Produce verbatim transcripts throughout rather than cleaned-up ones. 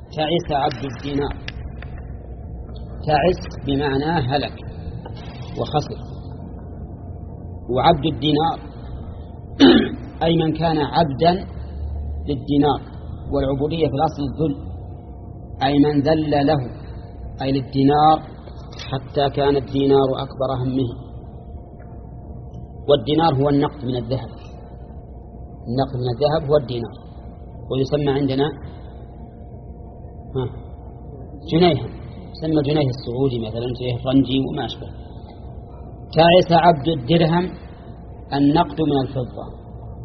تعس عبد الدينار. تعس بمعنى هلك وخسر. وعبد الدينار أي من كان عبدا للدينار، والعبودية في الأصل الذل، أي من ذل له أي للدينار حتى كان الدينار أكبر همه. والدينار هو النقد من الذهب، النقد من الذهب هو الدينار، ويسمى عندنا جنيه، يسمى جنيه السعودي مثلا، جنيه فرنجي وما أشبه. تعس عبد الدرهم النقد من الفضة.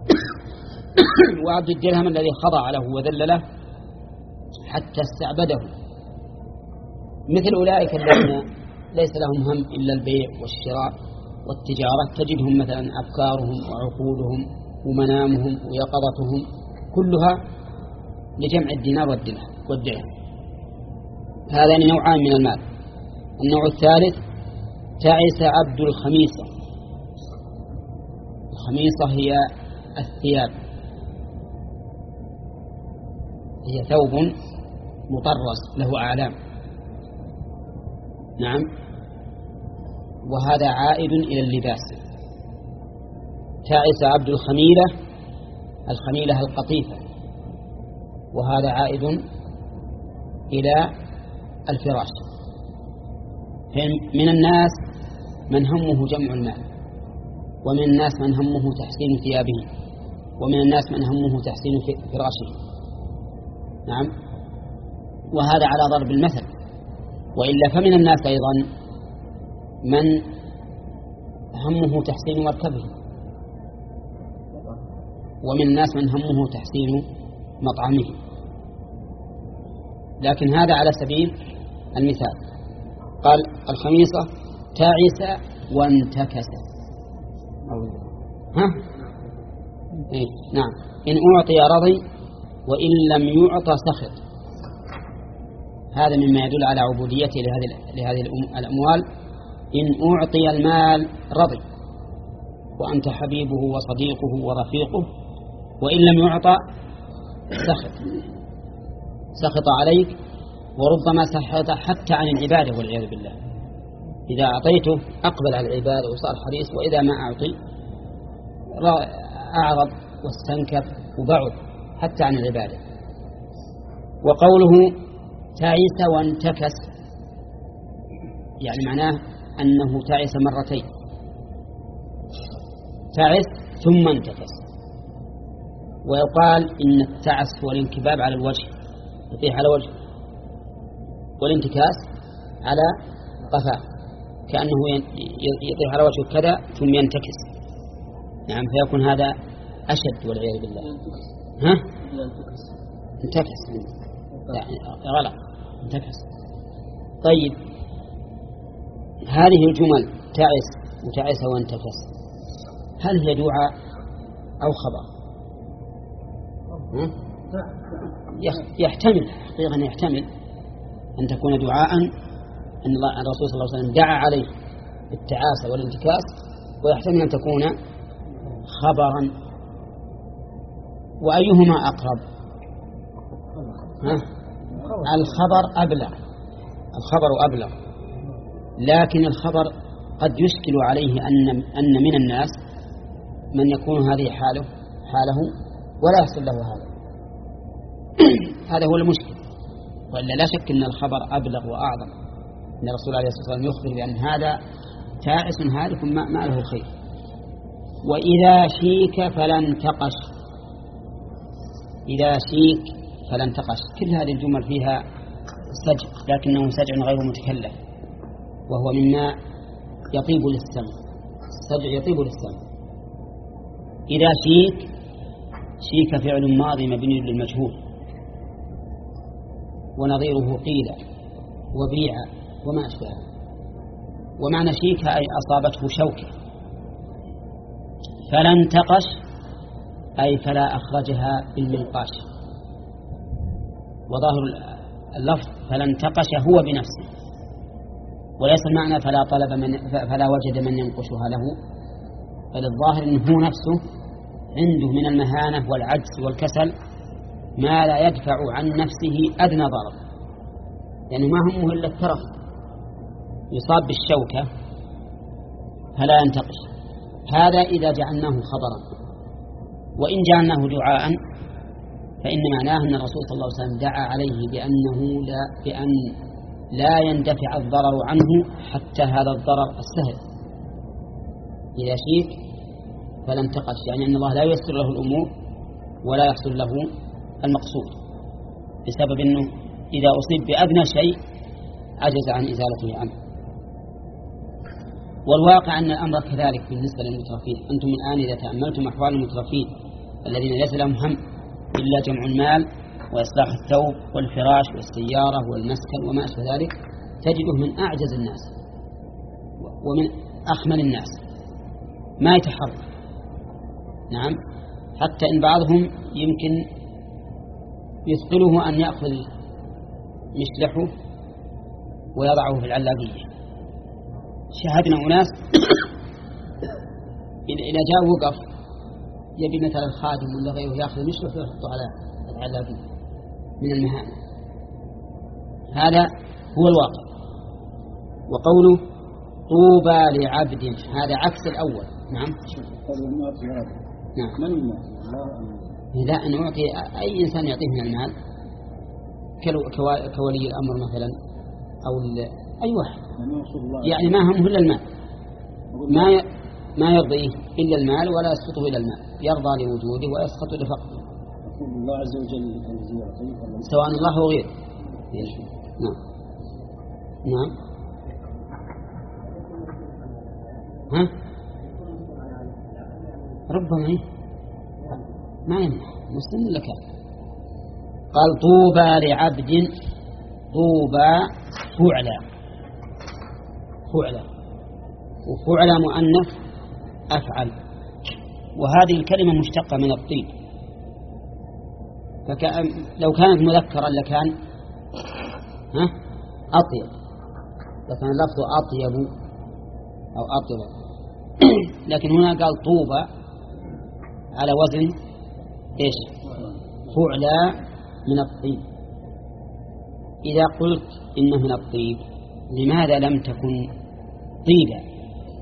وعبد الدرهم الذي خضع له وذل له حتى استعبده، مثل أولئك الذين ليس لهم هم إلا البيع والشراء والتجارة، تجدهم مثلا أفكارهم وعقولهم ومنامهم ويقظتهم كلها لجمع الدينار والدرهم. هذان نوعان من المال. النوع الثالث تعس عبد الخميصة. الخميصة هي الثياب، هي ثوب مطرز له أعلام، نعم، وهذا عائد إلى اللباس. تعس عبد الخميلة، الخميلة القطيفة، وهذا عائد إلى الفراش. من الناس من همه جمع المال، ومن الناس من همه تحسين ثيابه، ومن الناس من همه تحسين فراشه، نعم، وهذا على ضرب المثل. وإلا فمن الناس أيضا من همه تحسين مركبه، ومن الناس من همه تحسين مطعمه. لكن هذا على سبيل المثال. قال الخميصة تعس وانتكس. ها؟ إيه؟ نعم. إن أعطي رضي وإن لم يعطى سخط. هذا مما يدل على عبوديته لهذه لهذه الأموال. إن أعطي المال رضي وأنت حبيبه وصديقه ورفيقه، وإن لم يعطى سخط، سخط عليك، وربما سخط حتى عن العبادة والعياذ بالله. إذا أعطيته أقبل على العبادة وصار حريص، وإذا ما أعطي أعرض واستنكف وبعد حتى عن العبادة. وقوله تعس وانتكس يعني معناه أنه تعس مرتين، تعس ثم انتكس. ويقال إن التعس هو الانكباب على الوجه، يطيح على وجه، والانتكاس على قفاه، كأنه يطيح على وجهه كذا ثم ينتكس، نعم، فيكون هذا أشد والعياذ بالله. ها؟ انتكس، لا غلط، انتكس. طيب، هذه الجمل تعس وتعس وانتكس هل هي دعاء أو خبر؟ يحتمل حقيقة يحتمل أن تكون دعاء، أن الرسول صلى الله عليه وسلم دعا عليه بالتعاسة والانتكاس، ويحتمل أن تكون خبرا. وأيهما أقرب؟ ها؟ الخبر أبلغ، الخبر أبلغ، لكن الخبر قد يشكل عليه أن أن من الناس من يكون هذه حاله حاله ولا يحصل له هذا. هذا هو المشكل. وإلا لا شك أن الخبر أبلغ وأعظم، أن الرسول عليه الصلاة والسلام يخبر بأن هذا تعس هالك ما له خير. وإذا شيك فلن تقش، إذا شيك فلن تقش، كل هذه الجمل فيها سجع، لكنه سجع غير متكلف، وهو مما يطيب للسمع. السجع يطيب للسمع. إذا شيك، شيك فعل ماضي مبني للمجهول، ونظيره قيل وبيع وما أشبه. ومعنى شيك أي أصابته شوكة. فلن تقش أي فلا أخرجها بالمنقاش. وظاهر اللفظ فلن تقش هو بنفسه، وليس المعنى فلا طلب من فلا وجد من ينقشها له، بل الظاهر أنه هو نفسه عنده من المهانة والعجز والكسل ما لا يدفع عن نفسه أدنى ضرر، يعني ما همه إلا الترف، يصاب بالشوكة فلا ينتقش. هذا إذا جعلناه خطرا. وإن جعلناه دعاء فإن معناه أن الرسول صلى الله عليه وسلم دعا عليه بأنه لا بأن لا يندفع الضرر عنه حتى هذا الضرر السهل. إذا شيك فلا انتقش، يعني أن الله لا ييسر له الأمور ولا يحصل له المقصود بسبب أنه إذا أصيب بأدنى شيء عجز عن إزالته عنه. والواقع أن الأمر كذلك بالنسبة للمترفين. أنتم الآن إذا تأملتم أحوال المترفين الذين ليس لهم هم إلا جمع المال وإصلاح الثوب والفراش والسيارة والمسكن وما أشبه ذلك، تجده من أعجز الناس ومن أخمل الناس، ما يتحرك. نعم، حتى إن بعضهم يمكن يثقله أن يأخذ مشلحه ويضعه في العلاقية. شاهدنا أناس إذا جاء وقف يبي مثلا الخادم ولا غيره يأخذ مشلح ويحطه على العلاقية من المهام. هذا هو الواقع. وقوله طوبى لعبد هذا عكس الأول. نعم نعم. إذا أن أعطي أي إنسان يعطيه من المال كولي الأمر مثلا أو أي واحد، يعني ما همه إلا المال، ما ما يرضيه إلا المال ولا يسقطه إلى المال، يرضى لوجوده ويسقط لفقده. الله عز وجل سواء الله أو غيره. نعم نعم. ها ربما إيه؟ ما يمنع مسلم لك. قال طوبى لعبد، طوبى فعلا، فعلا وفعلا مؤنث أفعل، وهذه الكلمة مشتقة من الطيب، فكأن لو كانت مذكرا لكان ها أطيب، لكان اللفظ أطيب أو أطيب، لكن هنا قال طوبى على وزن إيش؟ فعلا من الطيب. إذا قلت إنه من الطيب لماذا لم تكن طيبا؟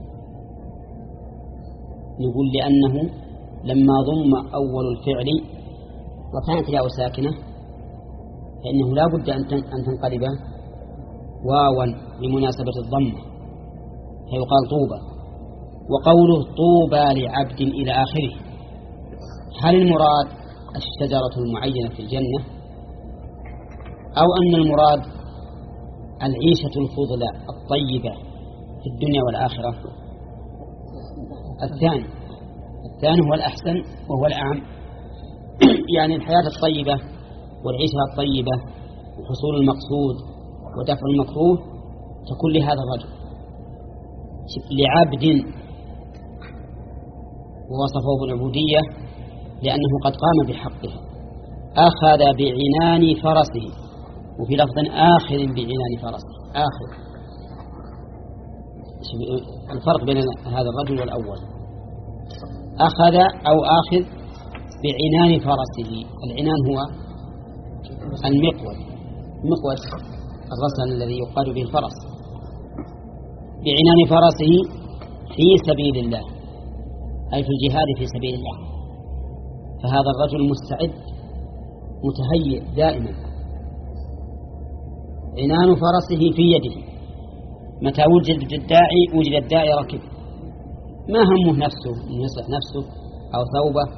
نقول لأنه لما ضم أول الفعل وكانت الياء ساكنة فإنه لا بد أن تنقلب واوا لمناسبة الضمة فيقال طوبى. وقوله طوبى لعبد إلى آخره، هل المراد الشجرة المعينة في الجنة أو أن المراد العيشة الفضلى الطيبة في الدنيا والآخرة؟ الثاني الثاني هو الأحسن وهو الأعم. يعني الحياة الطيبة والعيشة الطيبة وحصول المقصود ودفع المكروه تكون لهذا الرجل. لعبد ووصفه بالعبودية لأنه قد قام بحقه، أخذ بعنان فرسه، وفي لفظ آخذ بعنان فرسه. آخذ الفرق بين هذا الرجل والأول، أخذ أو آخذ بعنان فرسه. العنان هو المقود، مقود الرسل الذي يقاد به الفرس. بعنان فرسه في سبيل الله، أي في الجهاد في سبيل الله. فهذا الرجل مستعد متهيئ دائما، عنان فرسه في يده، متى وجد الداعي وجد الداعي ركب، ما همه نفسه أن يصلح نفسه أو ثوبه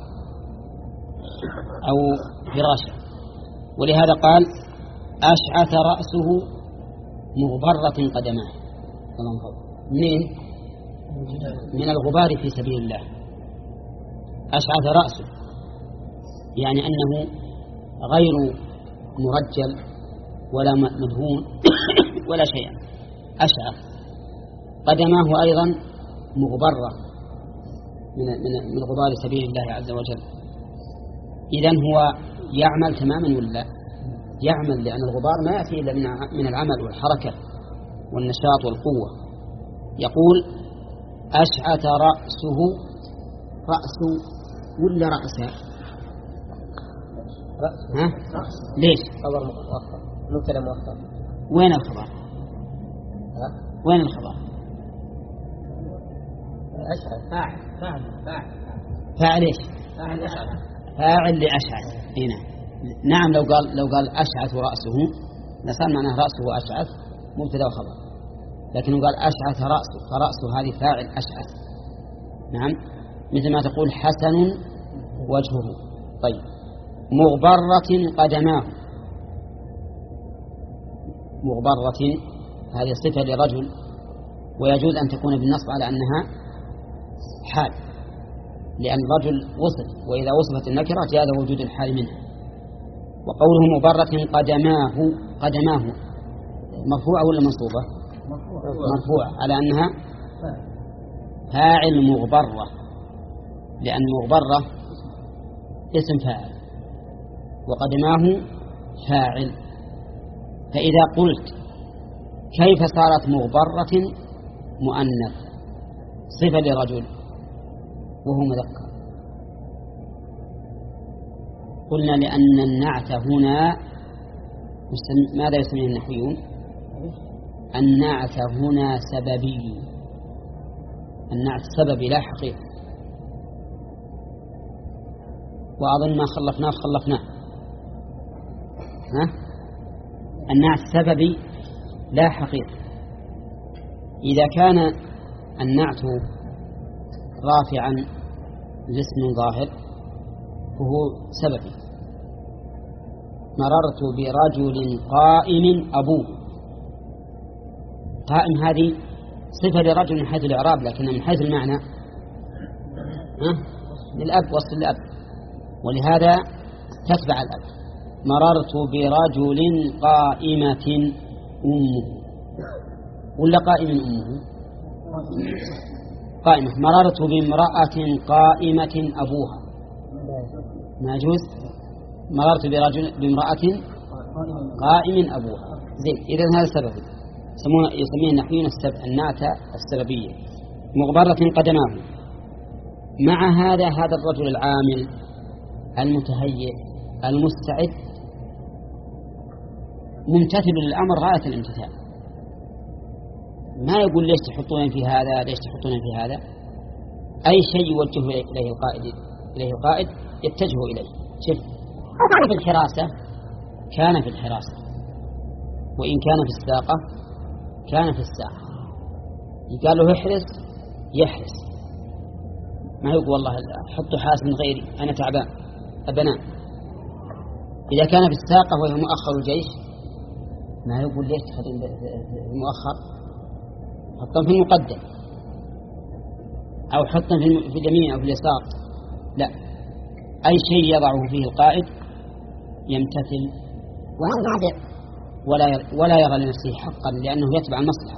أو فراشه. ولهذا قال أشعث رأسه مغبرة قدماه. منين؟ من الغبار في سبيل الله. أشعث رأسه يعني أنه غير مرجل ولا مدهون ولا شيء، أشعث. قدماه أيضا مغبرة من من غبار سبيل الله عز وجل. إذن هو يعمل تماما ولا يعمل؟ لأن الغبار ما يأتي إلا من العمل والحركة والنشاط والقوة. يقول أشعث رأسه، رأس ولا رأسه؟ ها؟ ليش؟ خبر مؤخر مبتدا مؤخر. وين الخبر؟ وين الخبر؟ أشعث فاعل فاعل فاعل فاعل إيش؟ فاعل أشعث فاعل لأشعث. هنا نعم لو قال لو قال أشعث رأسه لصار معناه رأسه أشعث مبتدا وخبر، لكنه قال أشعث رأسه فرأسه هذه فاعل أشعث. نعم مثل ما تقول حسن وجهه. طيب مغبرة قدماه. مغبرة هذه صفة لرجل ويجوز أن تكون بالنصب على أنها حال، لأن الرجل وصف وإذا وصفت النكرة جاز وجود الحال منها. وقوله مغبرة قدماه قدماه مرفوعة ولا منصوبة؟ مرفوعة على أنها فاعل مغبرة، لأن مغبرة اسم فاعل وقدماه فاعل. فإذا قلت كيف صارت مغبرة مؤنث صفة لرجل وهو مذكر؟ قلنا لأن النعت هنا ماذا يسميه النحويون؟ النعت هنا سببي. النعت سببي لا حقيقي، وأظن ما خلفناه خلفناه. ها؟ النعت سببي لا حقيقي. إذا كان النعت رافعا لاسم ظاهر فهو سببي. مررت برجل قائم أبوه. قائم هذه صفة لرجل من حيث الإعراب، لكن من حيث المعنى ها؟ للأب وصف الأب، ولهذا تتبع الأب. مررت برجل قائمة أمه ولا قائم أمه؟ قائمة. مررت بامرأة قائمة أبوها ما يجوز. مررت برجل بامرأة قائم أبوها زين. إذن هذا سبب يسميه النحويون النعت السببية. مغبرة قدماه. مع هذا هذا الرجل العامل المتهيئ المستعد ممتثل للأمر غاية الامتثال، ما يقول ليش تحطون في هذا ليش تحطون في هذا. أي شيء يوجهه إليه القائد إليه القائد يتجه إليه. شوف في الحراسة كان في الحراسة، وإن كان في الساقة كان في الساقة. قال له احرس يحرس، ما يقول والله حطوا حارس من غيري أنا تعبان أبنان. إذا كان في الساقة وهي مؤخر الجيش ما يقول ليش تخلين المؤخر، حطهم في المقدم أو حطهم في اليمين أو في اليسار. لا، أي شيء يضعه فيه القائد يمتثل ولا ولا يرى لنفسه حقا، لأنه يتبع المصلحة.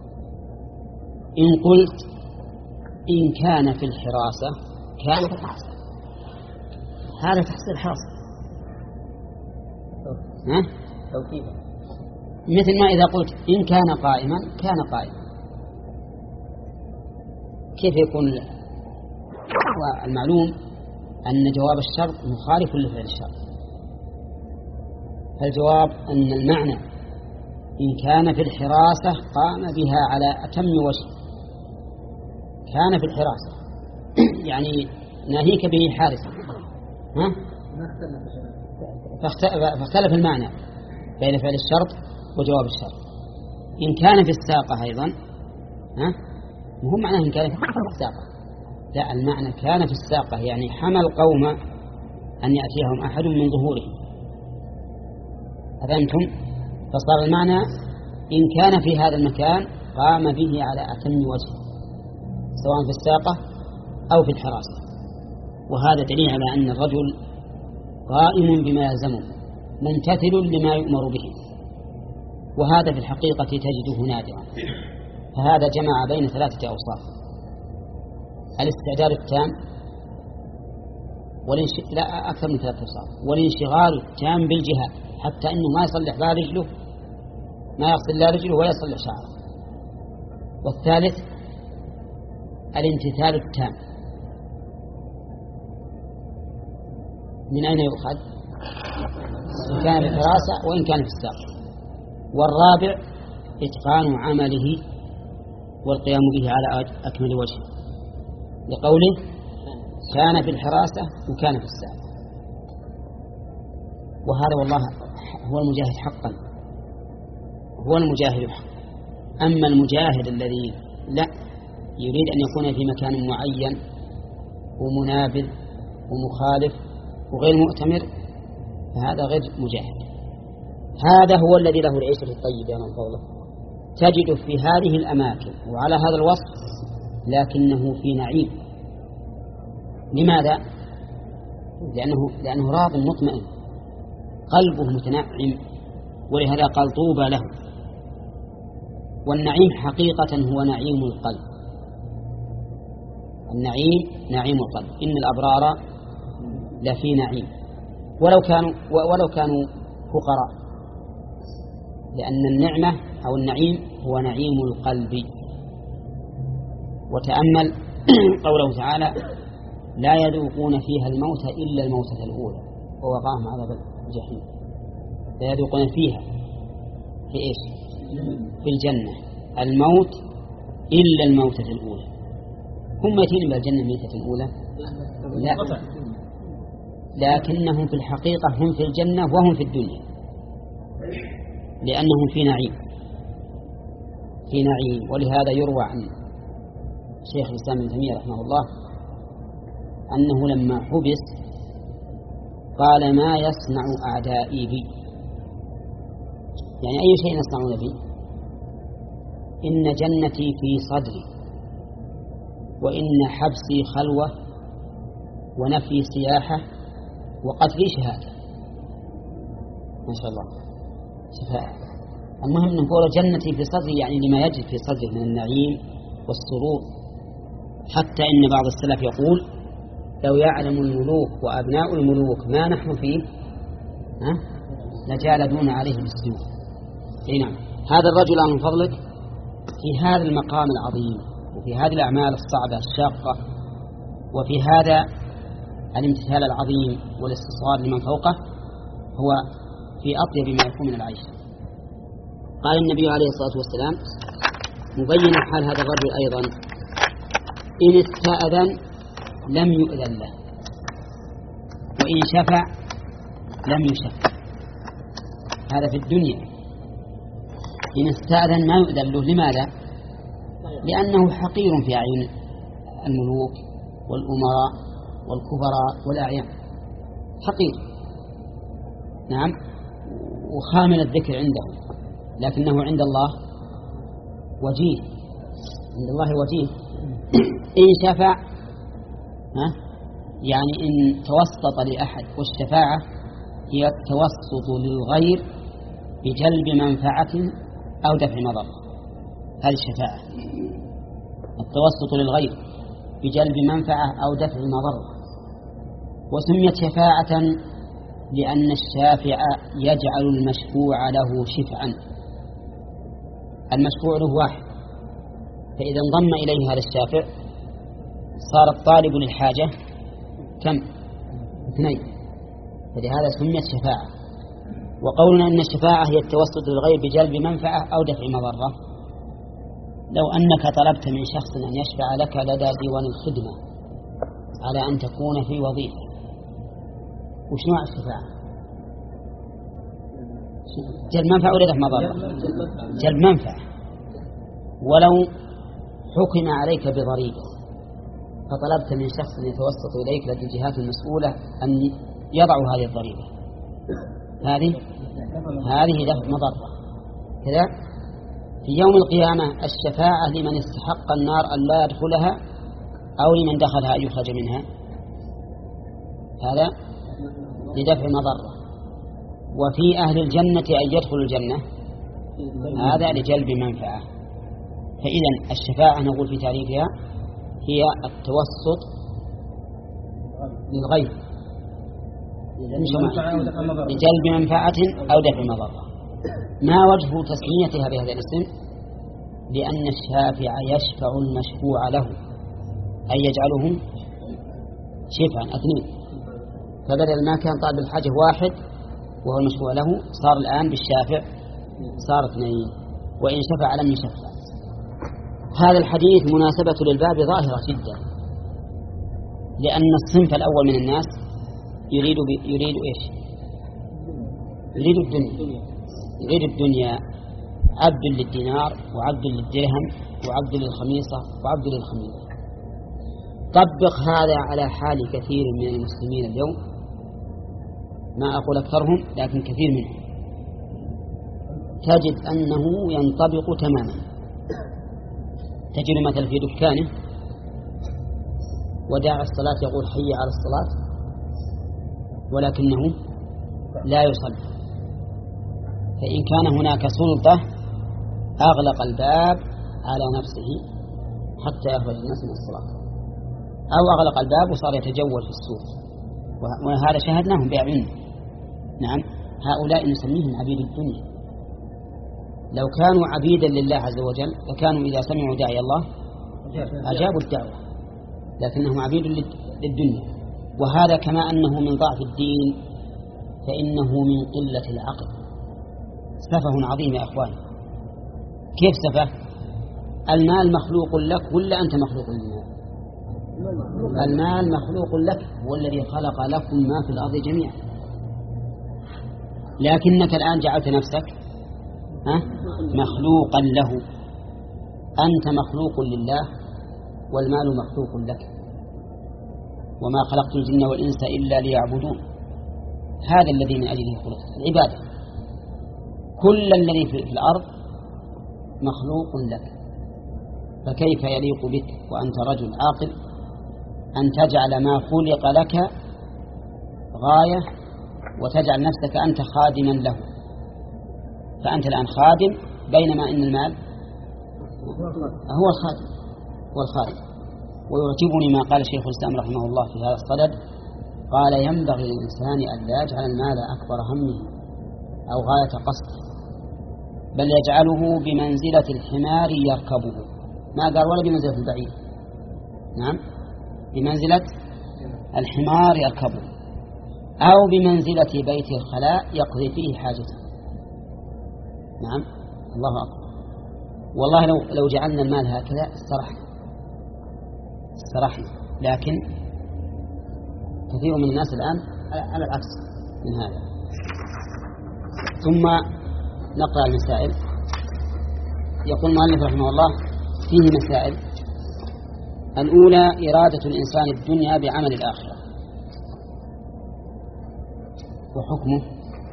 إن قلت إن كان في الحراسة كان في الحراسة، هذا تحصيل حاصل. ها؟ مثل ما إذا قلت إن كان قائما كان قائما، كيف يكون؟ المعلوم أن جواب الشرط مخالف لفعل الشرط. فالجواب أن المعنى إن كان في الحراسة قام بها على أتم وجه. كان في الحراسة يعني ناهيك به حارسا. ها؟ فاختلف المعنى بين فعل الشرط وجواب الشرط. إن كان في الساقة أيضا ها؟ وهو معناه إن كان في الساقة، لا، المعنى كان في الساقة يعني حمل قوم أن يأتيهم أحد من ظهورهم. أفهمتم؟ فصار المعنى إن كان في هذا المكان قام به على أتم وجه، سواء في الساقة أو في الحراسة. وهذا دليل على أن الرجل قائم بما يلزمه ممتثل لما يؤمر به، وهذا في الحقيقة تجده نادرا. فهذا جمع بين ثلاثة أوصاف: الاستعداد التام والانش... لا أكثر من ثلاثة أوصاف: والانشغال التام بالجهاد، حتى أنه ما يصلح لا رجله ما يغسل لا رجله ولا يصلح شعره. والثالث الامتثال التام. من أين يؤخذ؟ إن كان بالحراسة وإن كان في الساق. والرابع إتقان عمله والقيام به على أكمل وجه، لقوله كان في الحراسة وكان في الساق. وهذا والله هو المجاهد حقا، هو المجاهد حقا. أما المجاهد الذي لا يريد أن يكون في مكان معين ومنابذ ومخالف وغير مؤتمر فهذا غير مجاهد. هذا هو الذي له العيشة الطيب يا من فضله، تجد في هذه الأماكن وعلى هذا الوصف لكنه في نعيم. لماذا؟ لأنه, لأنه راض مطمئن، قلبه متنعم، ولهذا قال طوبى له. والنعيم حقيقة هو نعيم القلب، النعيم نعيم القلب. إن الأبرار لفي نعيم ولو كانوا ولو كانوا فقراء، لأن النعمة أو النعيم هو نعيم القلب. وتأمل قوله تعالى لا يذوقون فيها الموت إلا الموتة الأولى ووقاهم عذاب الجحيم. لا يذوقون فيها في إيش؟ في الجنة الموت إلا الموتة الأولى. هم ميتين بالجنة ميتة أولى؟ لا، لكنهم في الحقيقة هم في الجنة وهم في الدنيا، لأنهم في نعيم في نعيم. ولهذا يروى عن شيخ الإسلام ابن تيمية رحمه الله أنه لما حبس قال ما يصنع أعدائي بي، يعني أي شيء يصنعون بي؟ إن جنتي في صدري، وإن حبسي خلوة، ونفي سياحة، وقتلي شهادة. ما شاء الله شفاء. المهم نقول جنتي في صدري، يعني لما يجد في صدره من النعيم والسرور. حتى إن بعض السلف يقول لو يعلم الملوك وأبناء الملوك ما نحن فيه ها لجالدون عليه بالسيوف. نعم. هذا الرجل من فضلك في هذا المقام العظيم وفي هذه الأعمال الصعبة الشاقة وفي هذا الامتثال العظيم والاستصغار لمن فوقه هو في أطيب ما يكون من العيش. قال النبي عليه الصلاة والسلام مبين حال هذا الرجل أيضا إن استأذن لم يؤذن له، وإن شفع لم يشفع. هذا في الدنيا. إن استأذن ما يؤذن له. لماذا؟ لأنه حقير في أعين الملوك والأمراء والكبراء والأعيان، حقير نعم، وخامل الذكر عنده، لكنه عند الله وجيه، عند الله وجيه. إن شفع ها يعني إن توسط لأحد، والشفاعة هي التوسط للغير بجلب منفعة أو دفع مضرة. هذه الشفاعة التوسط للغير بجلب منفعة أو دفع مضرة. وسميت شفاعة لأن الشافع يجعل المشفوع له شفعا. المشفوع له واحد، فإذا انضم إليه هذا الشافع صار الطالب للحاجة كم؟ اثنين. فلهذا سميت شفاعة. وقولنا أن الشفاعة هي التوسط للغير بجلب منفعة أو دفع مضرة. لو أنك طلبت من شخص أن يشفع لك لدى ديوان الخدمة على أن تكون في وظيفة، وش نوع الشفاعة؟ جلب منفعة ولا دفع مضرة؟ جلب منفعة. ولو حكم عليك بضريبة فطلبت من شخص يتوسط إليك لدى الجهات المسؤولة أن يضعوا هذه الضريبة، هذه هذه دفع مضرة. كذا في يوم القيامة الشفاعة لمن استحق النار أن لا يدخلها أو لمن دخلها أن يخرج منها، هذا لدفع مضرة. وفي أهل الجنة أن يدخلوا الجنة، هذا لجلب منفعة. فإذا الشفاعة نقول في تعريفها هي التوسط للغير لجلب منفعة أو دفع مضرة. ما وجه تسميتها بهذا الاسم؟ لأن الشافع يشفع المشفوع له، أي يجعله شفعا اثنين. فبدل ما كان طالب الحاجة واحد وهو المشروع له صار الآن بالشافع صار اثنين، وإن شفع لم يشفع. هذا الحديث مناسبة للباب ظاهرة جدا، لأن الصنف الأول من الناس يريد يريد إيش؟ يريد الدنيا، يريد الدنيا، عبد للدينار وعبد للدرهم وعبد للخميصة وعبد للخميصة. طبق هذا على حال كثير من المسلمين اليوم، ما أقول أكثرهم لكن كثير منهم، تجد أنه ينطبق تماما. تجد مثلا في دكانه وداع الصلاة يقول حي على الصلاة ولكنه لا يصلي، فإن كان هناك سلطة أغلق الباب على نفسه حتى يخرج الناس من الصلاة، أو أغلق الباب وصار يتجول في السوق، وهذا شاهدناهم بأعيننا. نعم، هؤلاء نسميهم عبيد الدنيا. لو كانوا عبيدا لله عز وجل لكانوا إذا سمعوا داعي الله أجابوا الدعوة، لكنهم عبيد للدنيا. وهذا كما أنه من ضعف الدين فإنه من قلة العقل. سفه عظيم يا أخوان. كيف سفه؟ المال مخلوق لك ولا أنت مخلوق للمال؟ المال مخلوق لك، هو الذي خلق لكم ما في الأرض جميعا، لكنك الآن جعلت نفسك مخلوقا له. أنت مخلوق لله والمال مخلوق لك، وما خلقت الجن والإنس إلا ليعبدون. هذا الذي من أجله خلقت، العبادة. كل الذي في الأرض مخلوق لك، فكيف يليق بك وأنت رجل عاقل أن تجعل ما خلق لك غاية وتجعل نفسك أنت خادما له؟ فأنت الآن خادم، بينما إن المال هو الخادم، هو الخادم. ويعجبني ما قال شيخ الإسلام رحمه الله في هذا الصدد، قال ينبغي للإنسان أن لا يجعل المال أكبر همه أو غاية قصده، بل يجعله بمنزلة الحمار يركبه. ما قال ولا بمنزلة البعير، نعم، بمنزلة الحمار يركبه، أو بمنزلة بيت الخلاء يقضي فيه حاجته. نعم، الله أكبر. والله لو لو جعلنا المال هكذا استرحنا استرحنا، لكن كثير من الناس الآن على العكس من هذا. ثم نقرأ المسائل. يقول المؤلف رحمه الله فيه مسائل. الأولى إرادة الإنسان الدنيا بعمل الآخرة، وحكمه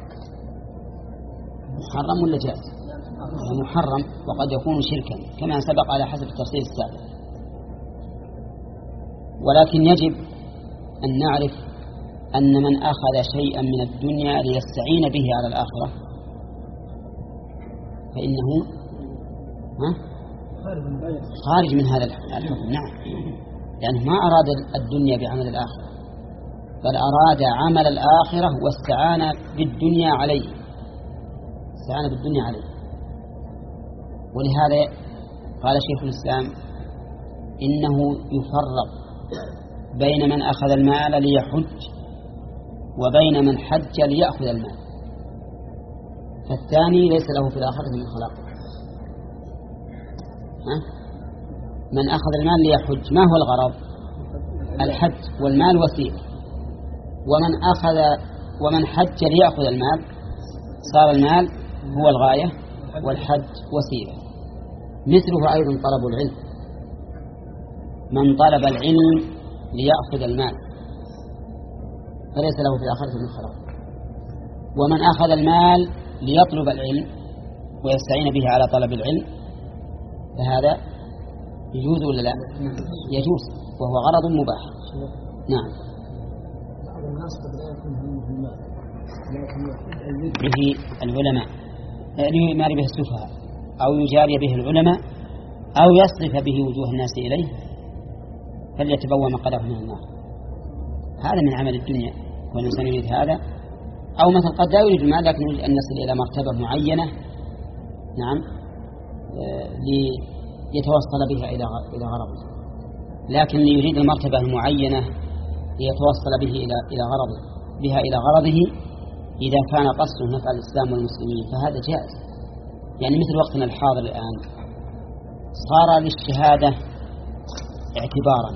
محرم ولا جائز؟ محرم، وقد يكون شركا كما سبق على حسب التفصيل السابق. ولكن يجب أن نعرف أن من أخذ شيئا من الدنيا ليستعين به على الآخرة فإنه ها؟ خارج من هذا الحكم. نعم، لأنه ما أراد الدنيا بعمل الآخرة، بل أراد عمل الآخرة واستعان بالدنيا عليه، استعان بالدنيا عليه. ولهذا قال شيخ الإسلام إنه يفرق بين من أخذ المال ليحج وبين من حج ليأخذ المال، فالثاني ليس له في الآخرة من خلاق. من أخذ المال ليحج ما هو الغرض؟ الحج، والمال وسيلة. ومن أخذ ومن حج ليأخذ المال صار المال هو الغاية والحج وسيلة. مثله أيضا طلب العلم، من طلب العلم ليأخذ المال فليس له في الآخرة من خلاق. ومن أخذ المال ليطلب العلم ويستعين به على طلب العلم فهذا يجوز ولا لا؟ يجوز، وهو غرض مباح. نعم. به العلماء ليماري به السفهاء، أو يجاري به العلماء، أو يصرف به وجوه الناس إليه فليتبوأ مقعده من النار. هذا من عمل الدنيا، والإنسان يريد هذا. أو مثلا قد لا يريد المال لكن يريد أن يصل إلى مرتبة معينة، نعم، ليتوصل بها إلى إلى غرضه، لكن يريد المرتبة المعينة ليتوصل به إلى إلى غرضه. بها إلى غرضه إذا كان قصده نفع الإسلام والمسلمين فهذا جائز. يعني مثل وقتنا الحاضر الآن صار للشهادة اعتبارا،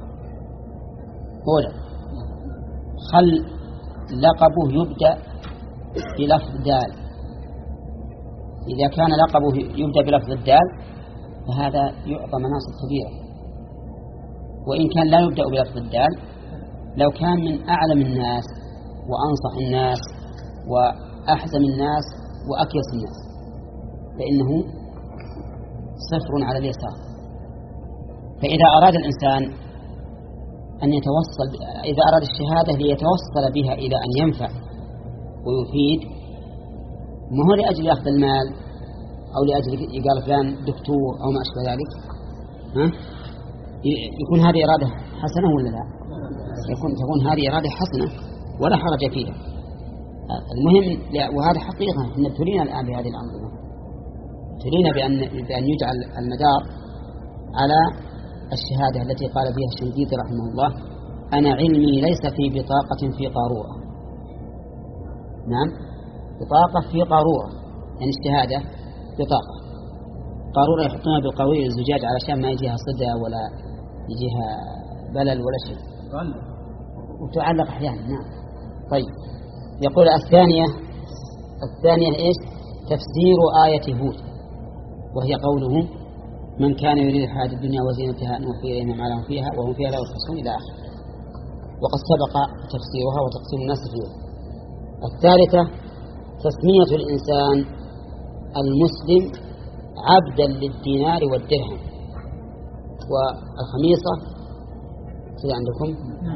أولا خل لقبه يبدأ بلفظ دال، إذا كان لقبه يبدأ بلفظ الدال فهذا يعطى مناصب كبيرة، وإن كان لا يبدأ بلفظ الدال لو كان من أعلم الناس وأنصح الناس وأحزم الناس وأكيس الناس فإنه صفر على اليسار. فإذا أراد الإنسان أن يتوصل، إذا أراد الشهادة ليتوصل بها إلى أن ينفع ويفيد، ما هو لأجل أخذ المال أو لأجل يقال فلان دكتور أو ما أشبه ذلك، ها؟ يكون هذه إرادة حسنة ولا لا؟ يكون تكون هذه إرادة حسنة ولا حرج فيها. المهم، وهذا حقيقة إحنا ابتلينا الآن بهذه الأنظمة، ابتلينا بأن بأن يجعل المدار على الشهادة التي قال فيها الشنقيطي رحمه الله: أنا علمي ليس في بطاقة في قارورة. نعم، بطاقة في قارورة، يعني الشهادة بطاقة. قارورة يحطونها بالقوي الزجاج علشان ما يجيها صدى ولا يجيها بلل ولا شيء، وتعلق أحيانا. نعم. طيب، يقول الثانية الثانية إيش؟ تفسير آية هود، وهي قوله: من كان يريد الحياة الدنيا وزينتها نوفي إليهم ما لهم فيها وهم فيها لا يبخسون إلى آخره، وقد سبق تفسيرها وتقسيم الناس فيها. الثالثة تسمية الإنسان المسلم عبدا للدينار والدرهم والخميصة كذا عندكم؟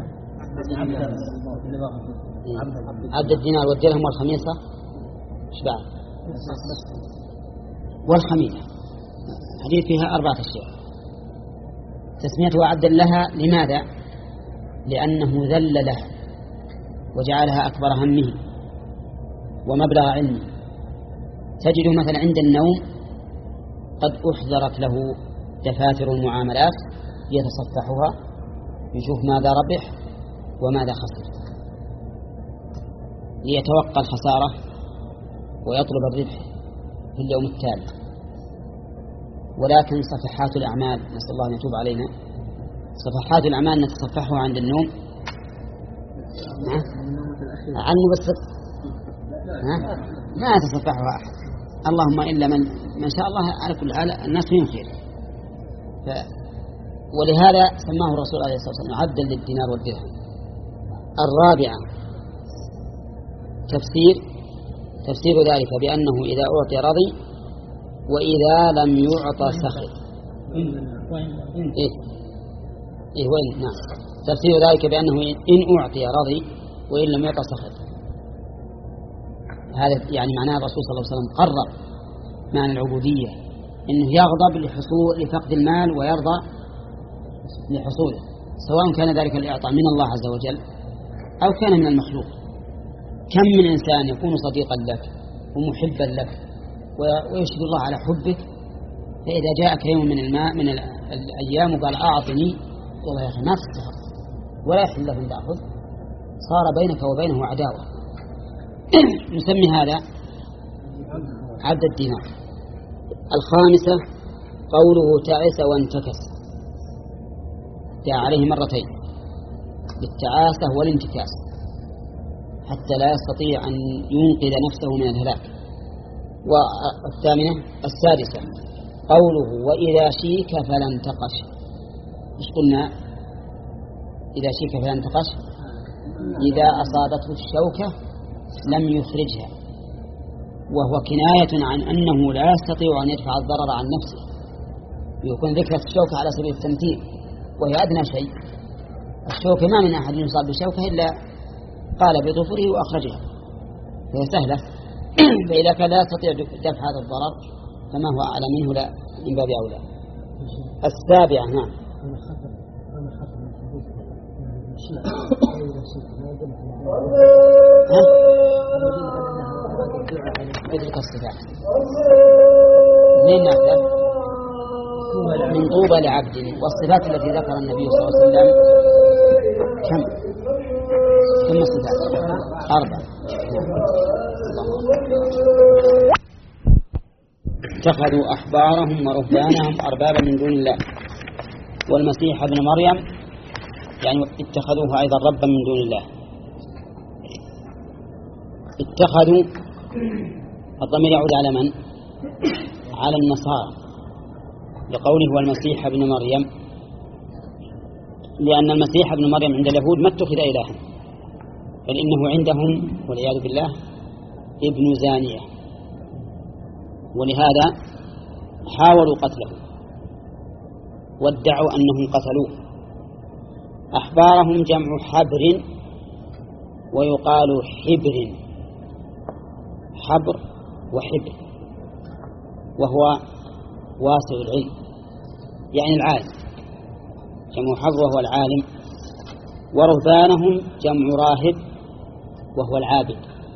عبد الدينار والدرهم والخميصة ايش بعد؟ والخميلة. حديث فيها أربعة أشياء. تسميته عبدا لها لماذا؟ لأنه ذل له وجعلها أكبر همه ومبلغ علمه. تجده مثلا عند النوم قد أحضرت له دفاتر المعاملات يتصفحها يشوف ماذا ربح وماذا خسر ليتوقع الخسارة ويطلب الربح في اليوم التالي. ولكن صفحات الأعمال، نسأل الله أن يتوب علينا، صفحات الأعمال نتصفحها عند النوم عنه بس ما يتصفحها أحد، اللهم إلا من ما شاء الله على كل حال الناس فيهم خير. ف... ولهذا سماه الرسول عليه الصلاة والسلام عبدا للدينار والدرهم. الرابعة تفسير تفسير ذلك بأنه إذا أعطي رضي وإذا لم يعطى سخط. إيه إيه وين؟ نعم، تفسير ذلك بأنه إن أعطي رضي وإن لم يعطى سخط. هذا يعني معناه الرسول صلى الله عليه وسلم قرر معنى العبودية، إنه يغضب لحصول لفقد المال ويرضى لحصوله، سواء كان ذلك الإعطاء من الله عز وجل أو كان من المخلوق. كم من إنسان يكون صديقا لك ومحبا لك ويشهد الله على حبك، فإذا جاءك يوم من الماء من الأيام وقال أعطني، والله يا أخي ما تستحق ولا يحل له أن تأخذ، صار بينك وبينه عداوة. نسمي هذا عبد الدينار. الخامسة قوله تعس وانتكس، جاء عليه مرتين بالتعاسة والانتكاس حتى لا يستطيع أن ينقذ نفسه من الهلاك. والثامنة السادسة قوله وإذا شيك فلا انتقش. إيش قلنا؟ إذا شيك فلا انتقش، إذا أصابته الشوكة لم يخرجها، وهو كناية عن أنه لا يستطيع أن يدفع الضرر عن نفسه، يكون ذكرة الشوكة على سبيل التمثيل وهي أدنى شيء. الشوكة ما من أحد يصاب بشوكة إلا قال بظفره وأخرجها، فهي سهلة. فإذا كان لا يستطيع دفع هذا الضرر فما هو أعلى منه لا من باب أولى. السابعة نعم ادرك الصفات من من طوبى لعبد. والصفات التي ذكر النبي صلى الله عليه وسلم كم؟ ثم صفات أربع. اتخذوا أحبارهم ورهبانهم أربابا من دون الله والمسيح ابن مريم، يعني اتخذوه أيضا ربا من دون الله. اتخذوا الضمير يعود على من؟ على النصارى، لقوله والمسيح ابن مريم، لأن المسيح ابن مريم عند اليهود ما اتخذ إلها، بل إنه عندهم والعياذ بالله ابن زانية، ولهذا حاولوا قتله وادعوا أنهم قتلوه. أحبارهم جمع حبر ويقال حبر، حبر وحبر، وهو واسع العلم يعني العالم، جمع حبر وهو العالم. ورهبانهم جمع راهب وهو العابد.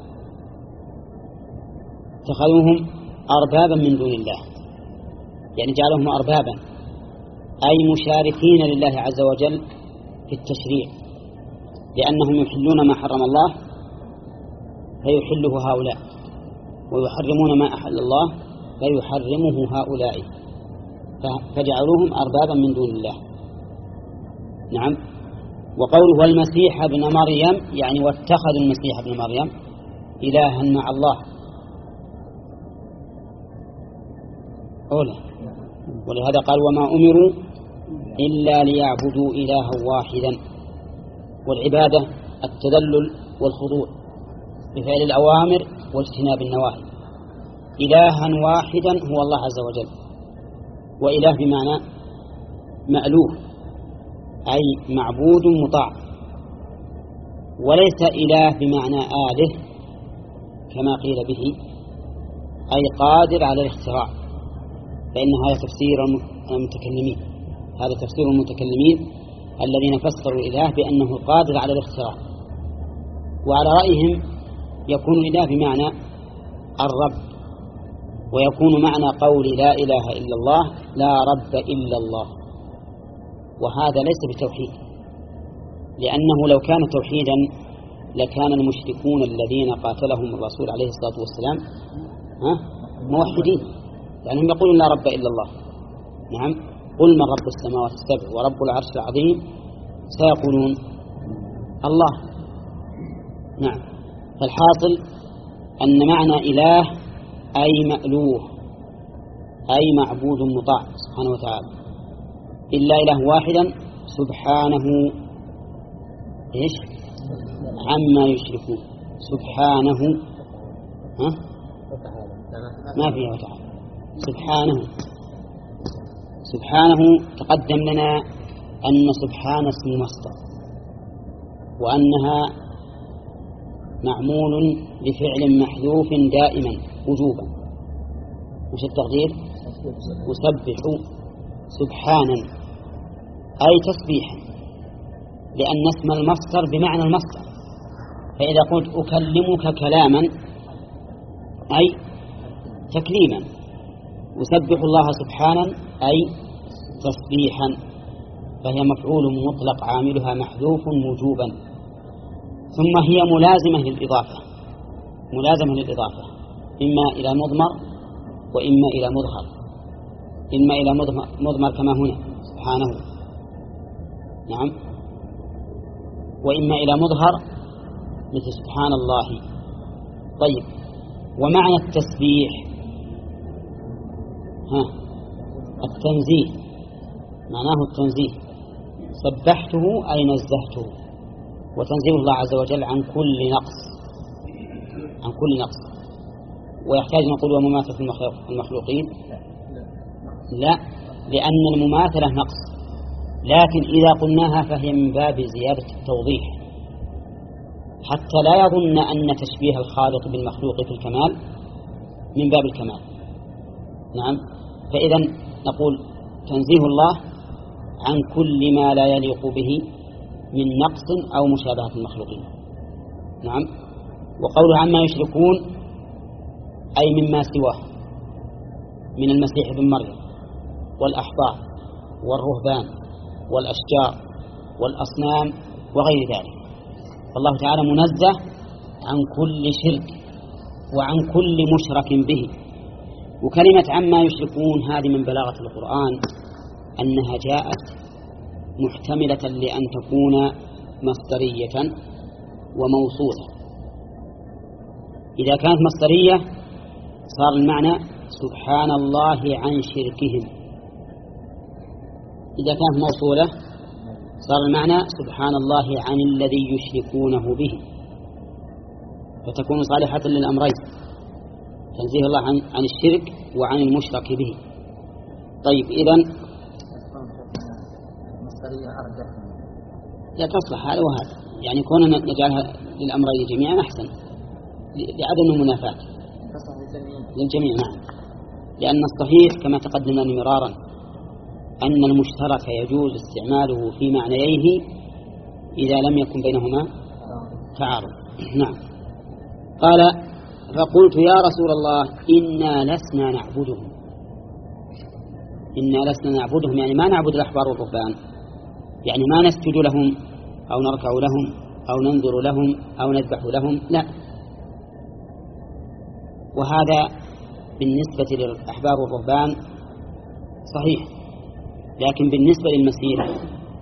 اتخذوهم أربابا من دون الله، يعني جعلهم أربابا أي مشاركين لله عز وجل في التشريع، لأنهم يحلون ما حرم الله فيحله هؤلاء، ويحرمون ما أحل الله فيحرمه هؤلاء، فجعلوهم أربابا من دون الله. نعم. وقوله والمسيح ابن مريم يعني واتخذوا المسيح ابن مريم إلها مع الله أولا، ولهذا قال وما أمروا إلا ليعبدوا إلها واحدا. والعبادة التذلل والخضوع بفعل الأوامر واجتناب النواهي. إلها واحدا هو الله عز وجل، وإله بمعنى مألوه أي معبود مطاع، وليس إله بمعنى آله كما قيل به أي قادر على الاختراع، فإن هذا تفسير المتكلمين، هذا تفسير المتكلمين الذين فسروا الإله بأنه قادر على الاختراع. وعلى رأيهم يكون الإله بمعنى الرب، ويكون معنى قول لا إله إلا الله لا رب إلا الله، وهذا ليس بتوحيد، لأنه لو كان توحيدا لكان المشركون الذين قاتلهم الرسول عليه الصلاة والسلام ها موحدين، لأنهم يقولون لا رب إلا الله. نعم. قل من رب السماوات السبع ورب العرش العظيم سيقولون الله. نعم. فالحاصل أن معنى إله أي مألوه أي معبود مطاع سبحانه وتعالى، إلا إله واحدا سبحانه إيش عما يشركون. سبحانه ها ما فيها وتعالى. سبحانه سبحانه تقدم لنا أن سبحان اسم مصدر، وأنها معمول بفعل محذوف دائما وجوبا. وش التقدير؟ أسبح سبحانا أي تسبيحا، لأن اسم المصدر بمعنى المصدر. فإذا قلت أكلمك كلاما أي تكليما، أسبح الله سبحانا أي تسبيحا، فهي مفعول مطلق عاملها محذوف وجوبا. ثم هي ملازمة للإضافة، ملازمة للإضافة إما إلى مضمر وإما إلى مظهر، إما إلى مضمر كما هنا سبحانه، نعم، وإما إلى مظهر مثل سبحان الله. طيب، ومعنى التسبيح ها التنزيه، معناه التنزيه. سبحته أي نزهته، وتنزيه الله عز وجل عن كل نقص، عن كل نقص. ويحتاج نقول ومماثلة المخلوقين؟ لا، لأن المماثلة نقص، لكن إذا قلناها فهي من باب زيادة التوضيح، حتى لا يظن أن تشبيه الخالق بالمخلوق في الكمال من باب الكمال. نعم. فإذا نقول تنزيه الله عن كل ما لا يليق به من نقص أو مشابهة المخلوقين. نعم. وقوله عما يشركون أي مما سواه من المسيح ابن مريم والأحبار والرهبان والأشجار والأصنام وغير ذلك. فالله تعالى منزه عن كل شرك وعن كل مشرك به. وكلمة عما يشركون هذه من بلاغة القرآن أنها جاءت محتملة لأن تكون مصدرية وموصولة. إذا كانت مصدرية صار المعنى سبحان الله عن شركهم، إذا كانت موصولة صار المعنى سبحان الله عن الذي يشركونه به، فتكون صالحة للأمرين، تنزيه الله عن, عن الشرك وعن المشرك به. طيب إذن لا تصلح هذا وهذا، يعني كوننا نجعلها للأمرين جميعا أحسن لعدم المنافاة للجميع. نعم، لأن الصحيح كما تقدم لنا مرارا أن المشترك يجوز استعماله في معنييه إذا لم يكن بينهما تعارض. نعم. قال فقلت يا رسول الله إنا لسنا نعبدهم، إنا لسنا نعبدهم يعني ما نعبد الأحبار والرهبان، يعني ما نسجد لهم أو نركع لهم أو ننظر لهم أو نذبح لهم، لا. وهذا بالنسبة للأحبار والرهبان صحيح، لكن بالنسبة للمسيح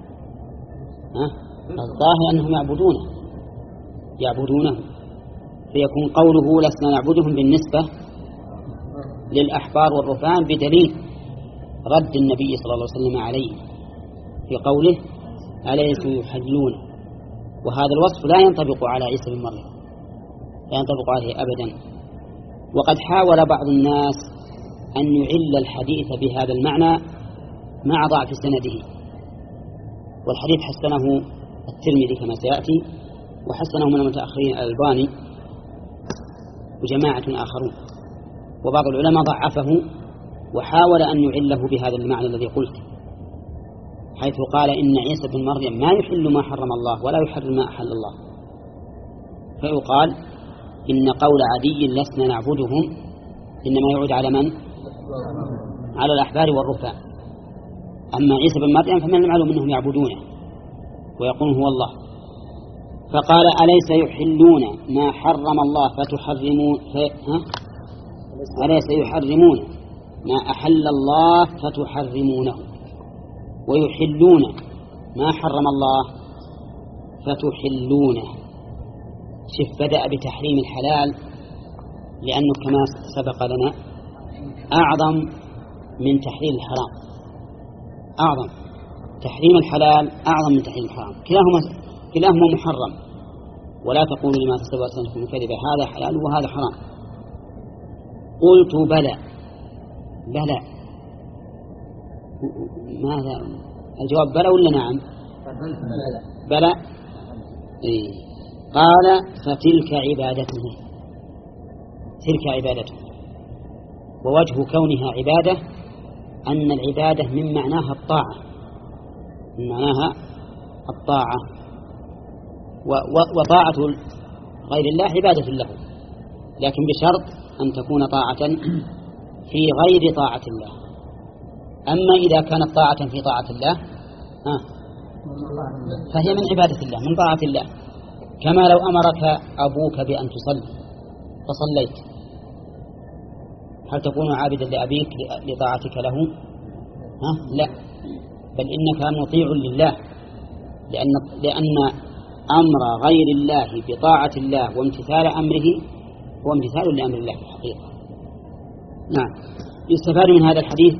الظاهر أنهم يعبدونه يعبدونه فيكون قوله لسنا نعبدهم بالنسبة للأحبار والرهبان بدليل رد النبي صلى الله عليه وسلم عليه في قوله أليسوا يحلون، وهذا الوصف لا ينطبق على عيسى بن مريم، لا ينطبق عليه أبدا. وقد حاول بعض الناس أن يعل الحديث بهذا المعنى مع ضعف سنده، والحديث حسنه الترمذي كما سيأتي، وحسنه من المتأخرين الألباني وجماعة آخرون، وبعض العلماء ضعفه وحاول أن يعله بهذا المعنى الذي قلت، حيث قال إن عيسى بن مريم ما يحل ما حرم الله ولا يحرم ما أحل الله، فيقال إن قول عدي لسنا نعبدهم إنما يعود على من؟ على الأحبار والرهبان. أما عيسى بن مريم فمن المعلوم أنهم يعبدونه ويقولون هو الله. فقال أليس يحلون ما حرم الله فتحرمون ها؟ أليس يحرمون ما أحل الله فتحرمونه ويحلون ما حرم الله فتحلونه. شف بدأ بتحريم الحلال لأنه كما سبق لنا أعظم من تحريم الحرام، أعظم تحريم الحلال أعظم من تحريم الحرام، كلاهما كلاهما محرم. ولا تقولوا لما تسبب ألسنتكم الكذب هذا حلال وهذا حرام. قلت بلى بلى ماذا الجواب؟ بلى ولا نعم؟ بلى. إيه. قال فتلك عبادته، تلك عبادته. ووجه كونها عبادة أن العبادة من معناها الطاعة، من معناها الطاعة، وطاعة غير الله عبادة له، لكن بشرط أن تكون طاعة في غير طاعة الله. أما إذا كانت طاعة في طاعة الله آه فهي من عبادة الله، من طاعة الله. كما لو أمرك أبوك بأن تصلي فصليت، هل تكون عابدا لأبيك لطاعتك له؟ ها؟ لا، بل إنك مطيع لله، لأن, لأن أمر غير الله بطاعة الله وامتثال أمره هو امتثال لأمر الله في الحقيقة. نعم. يستفاد من هذا الحديث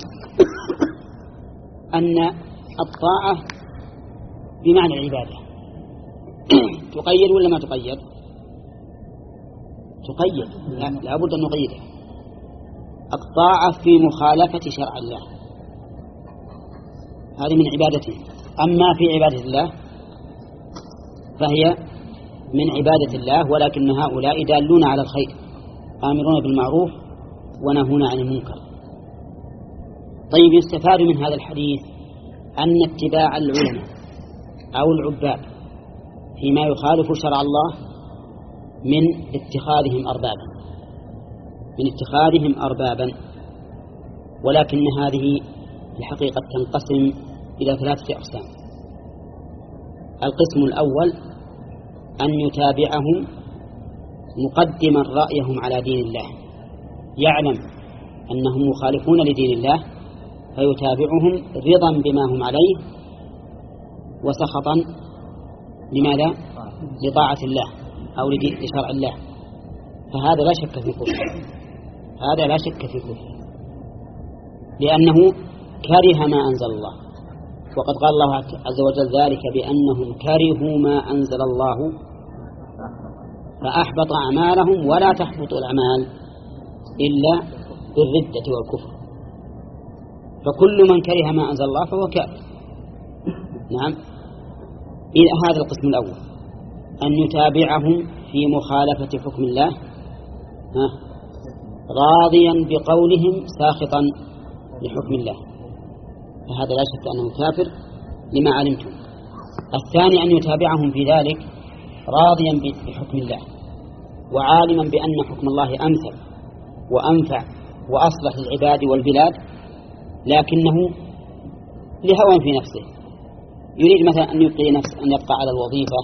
أن الطاعة بمعنى العبادة تقيد ولا ما تقيد؟ تقيد، لا بد أن نقيدها. الطاعة في مخالفة شرع الله هذه من عبادته. أما في عبادة الله فهي من عبادة الله، ولكن هؤلاء دالون على الخير، آمرون بالمعروف ونهون عن المنكر. طيب، يستفاد من هذا الحديث أن اتباع العلماء أو العباد فيما يخالف شرع الله من اتخاذهم أربابا من اتخاذهم أربابا ولكن هذه الحقيقة تنقسم إلى ثلاثة أقسام. القسم الأول أن يتابعهم مقدما رأيهم على دين الله، يعلم أنهم مخالفون لدين الله فيتابعهم رضا بما هم عليه وسخطا لماذا؟ لطاعة الله أو لشرع الله، فهذا لا شك في كفر، هذا لا شك في كفر، لأنه كره ما أنزل الله، وقد قال الله عز وجل ذلك بأنهم كرهوا ما أنزل الله فأحبط أعمالهم ولا تحبط الأعمال إلا بالردة والكفر، فكل من كره ما أنزل الله فهو كافر. نعم. إلى هذا القسم الأول أن يتابعهم في مخالفة حكم الله راضيا بقولهم ساخطا لحكم الله، فهذا لا شك أنه كافر لما علمتم. الثاني أن يتابعهم في ذلك راضيا بحكم الله وعالما بأن حكم الله أمثل وأنفع وأصلح للعباد والبلاد، لكنه لهوى في نفسه، يريد مثلا أن يبقي نفس أن يبقى على الوظيفة،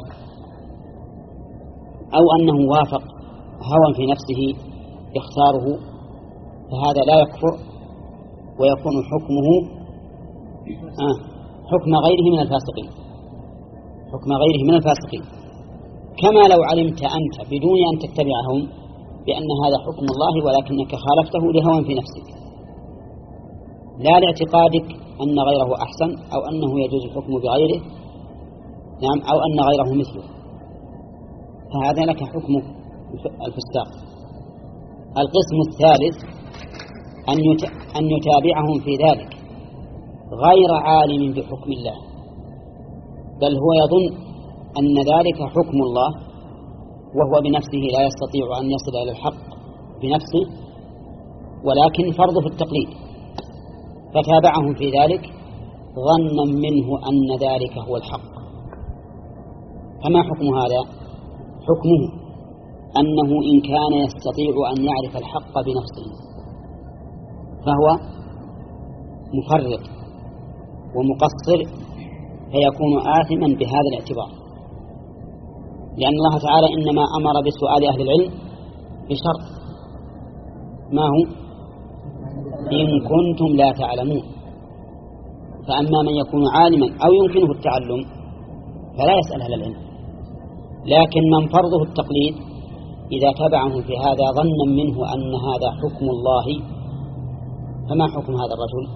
أو أنه وافق هوى في نفسه يختاره، فهذا لا يكفر ويكون حكمه آه حكم غيره من الفاسقين، حكم غيره من الفاسقين، كما لو علمت أنت بدون أن تتبعهم بأن هذا حكم الله ولكنك خالفته لهوى في نفسك، لا لاعتقادك أن غيره أحسن أو أنه يجوز الحكم بغيره، نعم، أو أن غيره مثله، فهذا لك حكم الفساق. القسم الثالث أن يتابعهم في ذلك غير عالم بحكم الله، بل هو يظن أن ذلك حكم الله وهو بنفسه لا يستطيع أن يصل إلى الحق بنفسه، ولكن فرض في التقليد، فتابعهم في ذلك ظنا منه أن ذلك هو الحق. فما حكم هذا؟ حكمه أنه إن كان يستطيع أن يعرف الحق بنفسه فهو مفرط ومقصر، فيكون آثما بهذا الاعتبار، لأن الله تعالى إنما أمر بسؤال أهل العلم بشرط، ما هو؟ إن كنتم لا تعلمون. فأما من يكون عالما أو يمكنه التعلم فلا يسأل أهل العلم، لكن من فرضه التقليد إذا تبعه في هذا ظنا منه أن هذا حكم الله، فما حكم هذا الرجل؟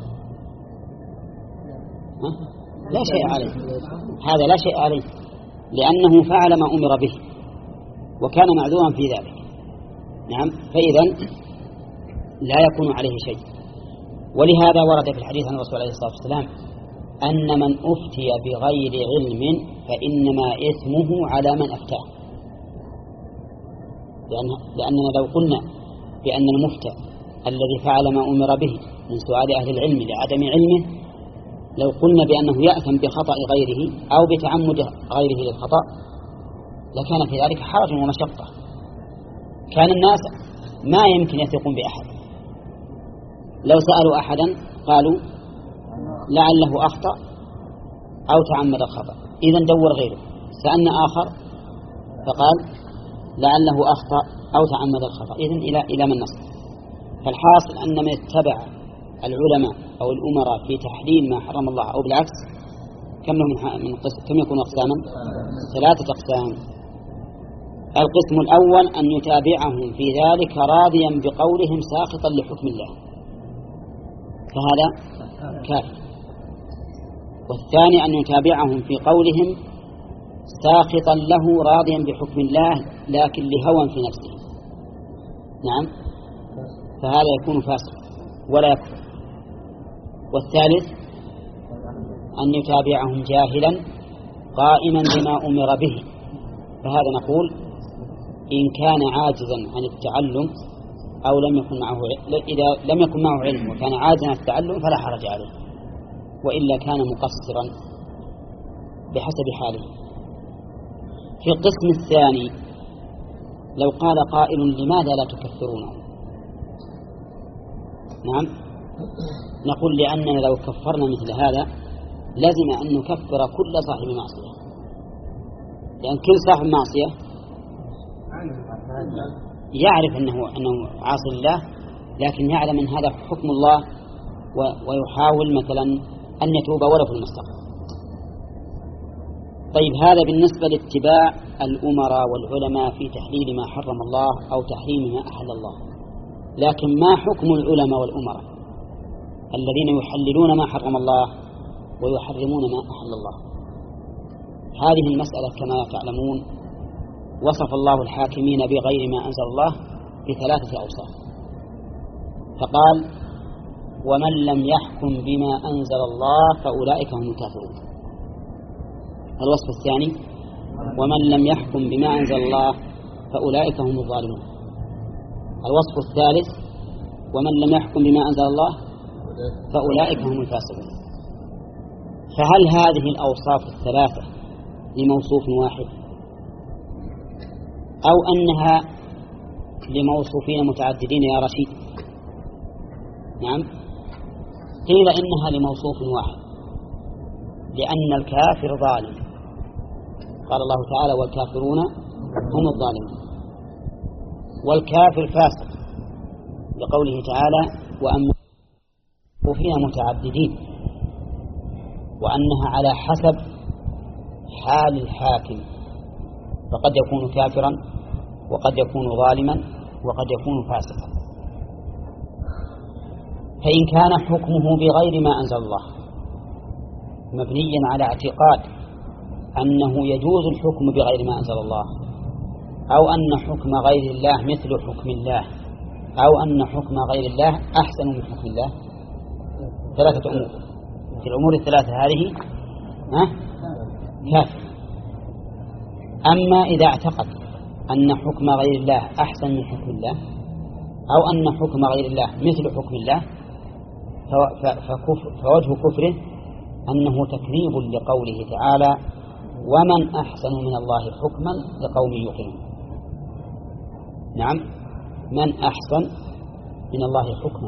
ها؟ لا شيء عليه، هذا لا شيء عليه، لأنه فعل ما أمر به وكان معذورا في ذلك. نعم، فإذا لا يكون عليه شيء. ولهذا ورد في الحديث عن الرسول عليه الصلاة والسلام أن من أفتي بغير علم فإنما إثمه على من أفتاه، لأن لأننا لو قلنا بأن المفتى الذي فعل ما أمر به من سؤال أهل العلم لعدم علمه، لو قلنا بأنه يأثم بخطأ غيره أو بتعمد غيره للخطأ لكان في ذلك حرج ومشقة، كان الناس ما يمكن يثقون بأحد، لو سألوا أحدا قالوا لعله أخطأ أو تعمد الخطأ، إذن دور غيره. سألنا آخر فقال لعله أخطأ أو تعمد الخطأ، إذن إلى إلى من نصر. فالحاصل أن من اتبع العلماء أو الأمراء في تحليل ما حرم الله أو بالعكس كم من قسم، كم يكون أقساما؟ ثلاثة أقسام. القسم الأول أن يتابعهم في ذلك راضيا بقولهم ساخطا لحكم الله، فهذا كافر. والثاني أن يتابعهم في قولهم ساخطا له راضيا بحكم الله لكن لهوى في نفسه، نعم، فهذا يكون فاسق ولا يكفر. والثالث أن يتابعهم جاهلا قائما بما أمر به، فهذا نقول إن كان عاجزا عن التعلم أو لم يكن معه، إذا لم يكن معه علم وكان عاجزا عن التعلم فلا حرج عليه، وإلا كان مقصرا بحسب حاله. في القسم الثاني لو قال قائل لماذا لا تكفرونه؟ نعم، نقول لأننا لو كفرنا مثل هذا لازم أن نكفر كل صاحب معصية، لأن كل صاحب معصية يعرف أنه أنه عاصي الله، لكن يعلم أن هذا حكم الله ويحاول مثلا أن يتوب ولو في المستقبل. طيب هذا بالنسبة لاتباع الأمراء والعلماء في تحليل ما حرم الله أو تحريم ما أحل الله. لكن ما حكم العلماء والأمراء الذين يحللون ما حرم الله ويحرمون ما أحل الله؟ هذه المسألة كما تعلمون وصف الله الحاكمين بغير ما أنزل الله بثلاثة أوصاف، فقال: ومن لم يحكم بما أنزل الله فأولئك هم الكافرون. الوصف الثاني: ومن لم يحكم بما أنزل الله فأولئك هم الظالمون. الوصف الثالث: ومن لم يحكم بما أنزل الله فأولئك هم الفاسقون. فهل هذه الأوصاف الثلاثة لموصوف واحد، أو أنها لموصوفين متعددين يا رشيد؟ نعم، قيل إنها لموصوف واحد، لأن الكافر ظالم، قال الله تعالى: والكافرون هم الظالمون. والكافر فاسق لقوله تعالى: وأما فيها متعددين، وأنها على حسب حال الحاكم، فقد يكون كافرا وقد يكون ظالما وقد يكون فاسقا. فإن كان حكمه بغير ما أنزل الله مبنيا على اعتقاد أنه يجوز الحكم بغير ما أنزل الله، أو أن حكم غير الله مثل حكم الله، أو أن حكم غير الله أحسن من حكم الله، ثلاثة أمور. في الأمور الثلاثة هذه كافر. أما إذا اعتقد أن حكم غير الله أحسن من حكم الله، أو أن حكم غير الله مثل حكم الله، فوجه كفره أنه تكذيب لقوله تعالى: ومن أحسن من الله حكما لقوم يوقنون. نعم، من أحسن من الله حكما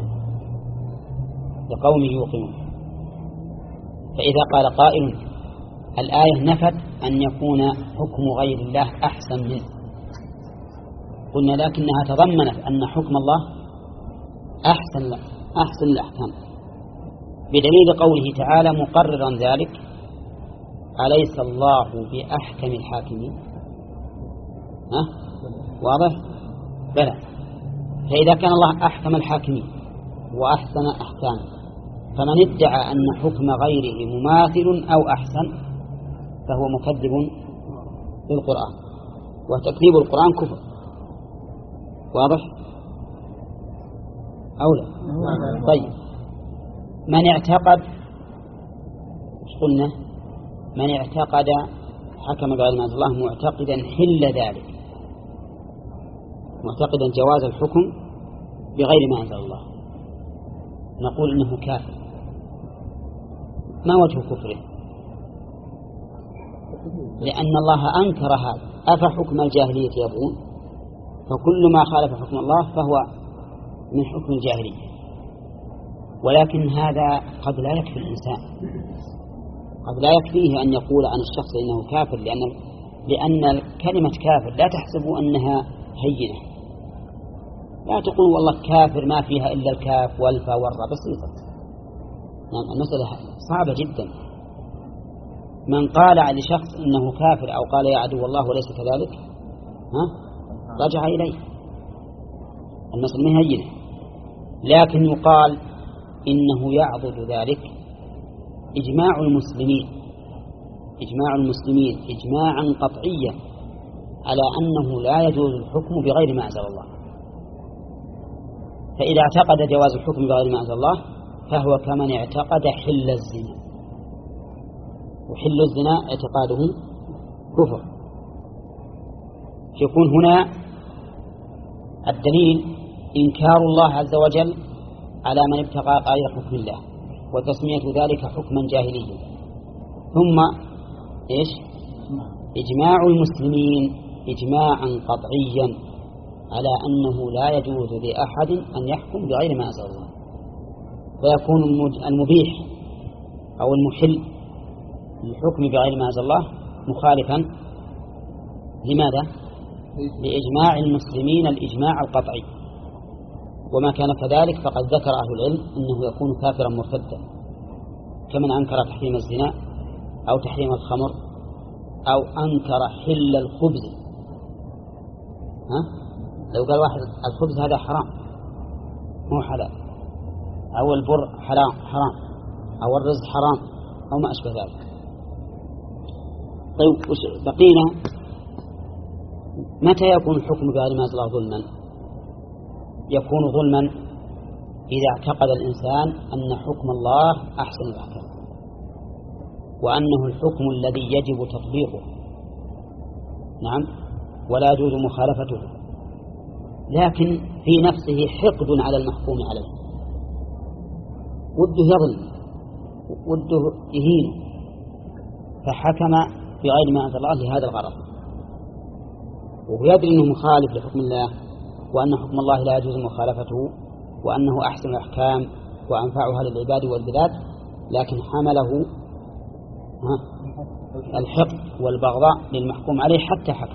لقوم يوقنون. فإذا قال قائل: الآية نفت أن يكون حكم غير الله أحسن منه، قلنا لكنها تضمنت أن حكم الله أحسن أحسن الأحكام، بدليل قوله تعالى مقررا ذلك: أليس الله بأحكم الحاكمين؟ ها؟ واضح؟ بلى. فإذا كان الله أحكم الحاكمين وأحسن أحكامه، فمن ادعى أن حكم غيره مماثل أو أحسن فهو مكذب للقرآن، وتكذيب القرآن كفر. واضح أو لا؟ طيب، من اعتقد ايش قلنا؟ من اعتقد حكم بغير ما أنزل الله معتقدا حل ذلك، معتقدا جواز الحكم بغير ما أنزل الله، نقول إنه كافر. ما وجه كفره؟ لأن الله أنكر هذا: أفحكم الجاهلية يبغون؟ فكل ما خالف حكم الله فهو من حكم الجاهلية. ولكن هذا قد لا يكفي الإنسان، قد لا يكفيه أن يقول عن الشخص إنه كافر، لأن لأن كلمة كافر لا تحسبوا أنها هينة. لا تقول والله كافر ما فيها إلا الكاف والفا والراء، بسيطة. يعني المسألة صعبة جدا. من قال عن شخص إنه كافر أو قال يا عدو الله وليس كذلك، ها رجع إليه، المسألة ما هينة. لكن يقال إنه يعضد ذلك إجماع المسلمين، إجماع المسلمين إجماعا قطعيا على أنه لا يجوز الحكم بغير ما أنزل الله. فإذا اعتقد جواز الحكم بغير ما أنزل الله فهو كمن اعتقد حل الزنا، وحل الزنا اعتقاده كفر. يكون هنا الدليل إنكار الله عز وجل على من ابتغى غير حكم الله، وتسمية ذلك حكما جاهليا. ثم إيش؟ إجماع المسلمين إجماعا قطعيا على أنه لا يجوز لأحد أن يحكم بغير ما أنزل الله، فيكون المبيح أو المحل للحكم بغير ما أنزل الله مخالفا لماذا؟ لإجماع المسلمين الإجماع القطعي، وما كان كذلك فقد ذكر أهل العلم أنه يكون كافرا مرتدا، كمن أنكر تحريم الزنا أو تحريم الخمر أو أنكر حل الخبز. ها؟ لو قال واحد الخبز هذا حرام مو حلال، أو البر حرام حرام أو الرز حرام أو ما أشبه ذلك. طيب بقينا متى يكون الحكم بغير ما أنزل الله ظلما؟ يكون ظلما إذا اعتقد الإنسان أن حكم الله أحسن الأحكام، وأنه الحكم الذي يجب تطبيقه، نعم، ولا يجوز مخالفته، لكن في نفسه حقد على المحكوم عليه، وده يظلم، وده يهينه، فحكم بغير ما أنزل الله لهذا الغرض، وهو يدري أنه مخالف لحكم الله، وأن حكم الله لا يجوز مخالفته، وأنه أحسن الأحكام وأنفعها للعباد والبلاد، لكن حمله الحقد والبغضاء للمحكوم عليه حتى حكم.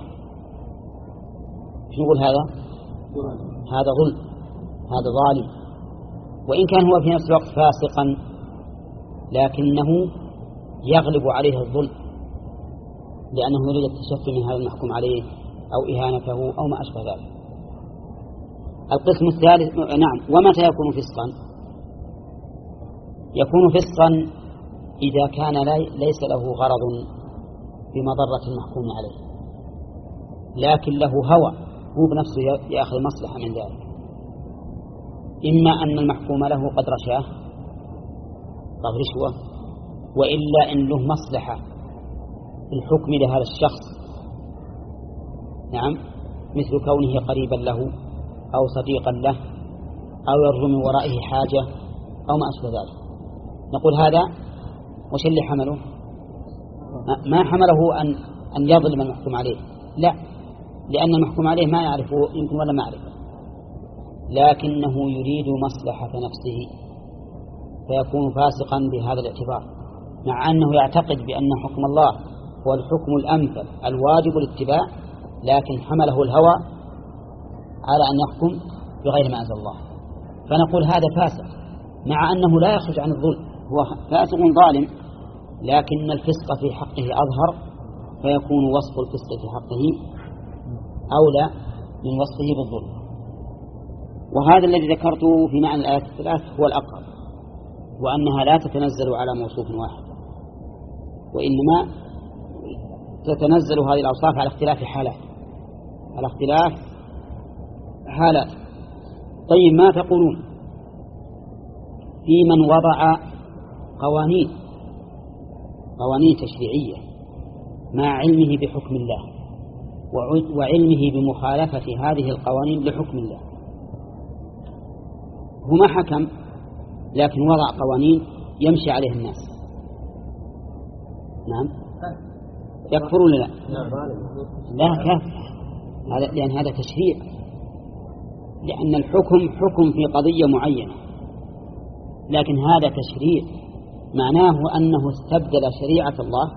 شو نقول هذا؟ هذا ظلم، هذا ظالم، وإن كان هو في نفس الوقت فاسقا لكنه يغلب عليه الظلم لأنه يريد التشفي من هذا المحكوم عليه أو إهانته أو ما أشبه ذلك. القسم الثالث، نعم، ومتى يكون فسقا؟ يكون فسقا إذا كان ليس له غرض بمضرة المحكوم عليه، لكن له هوى، هو بنفسه يأخذ مصلحة من ذلك، إما أن المحكوم له قد رشاه قد رشوة، وإلا إن له مصلحة الحكم لهذا الشخص، نعم، مثل كونه قريبا له أو صديقا له أو يرجو من ورائه حاجة أو ما أشبه ذلك. نقول هذا وش اللي حمله؟ ما حمله أن أن يظلم المحكوم عليه، لا، لأن المحكوم عليه ما يعرفه يمكن ولا ما يعرفه، لكنه يريد مصلحة نفسه فيكون فاسقا بهذا الاعتبار، مع أنه يعتقد بأن حكم الله هو الحكم الأمثل الواجب الاتباع، لكن حمله الهوى على أن يحكم بغير ما أنزل الله. فنقول هذا فاسق، مع أنه لا يخرج عن الظلم، هو فاسق ظالم، لكن الفسق في حقه أظهر، فيكون وصف الفسق في حقه أولى من وصفه بالظلم. وهذا الذي ذكرته في معنى الآيات الثلاث هو الأقرب، وأنها لا تتنزل على موصوف واحد، وإنما تتنزل هذه الأوصاف على اختلاف حالات، على اختلاف حالات. طيب ما تقولون في من وضع قوانين قوانين تشريعية مع علمه بحكم الله وعلمه بمخالفة هذه القوانين لحكم الله؟ هو ما حكم لكن وضع قوانين يمشي عليها الناس، نعم، يكفر ولا لا؟ لا كافر، هذا لأن هذا تشريع، لأن الحكم حكم في قضية معينة، لكن هذا تشريع معناه أنه استبدل شريعة الله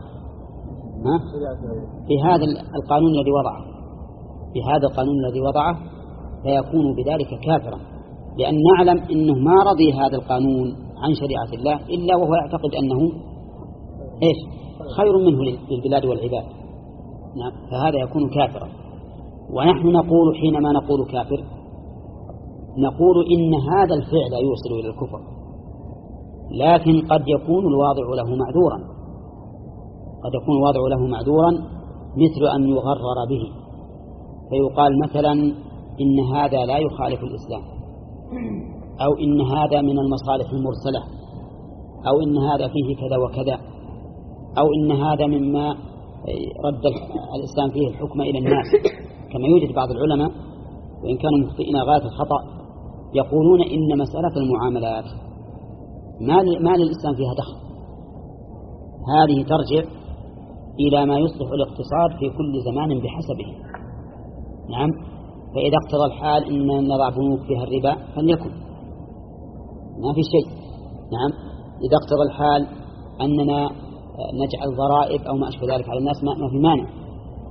بهذا القانون الذي وضعه، بهذا القانون الذي وضعه، فيكون بذلك كافرا، لأن نعلم أنه ما رضي هذا القانون عن شريعة الله إلا وهو يعتقد أنه إيش خير منه للبلاد والعباد، نعم، فهذا يكون كافرا. ونحن نقول حينما نقول كافر نقول إن هذا الفعل يوصل إلى الكفر، لكن قد يكون الواضع له معذورا، قد يكون الواضع له معذورا مثل أن يغرر به، فيقال مثلا إن هذا لا يخالف الإسلام، أو إن هذا من المصالح المرسلة، أو إن هذا فيه كذا وكذا، أو إن هذا مما رد الإسلام فيه الحكم إلى الناس، كما يوجد بعض العلماء وإن كانوا مخطئين غاية الخطأ يقولون إن مسألة المعاملات ما للإسلام فيها دخل، هذه ترجع إلى ما يصلح الاقتصاد في كل زمان بحسبه، نعم، فإذا اقتضى الحال إن نضع بنوك فيها الربا فليكن، ما في شيء، نعم، إذا اقتضى الحال أننا نجعل ضرائب أو ما أشبه ذلك على الناس ما في مانع،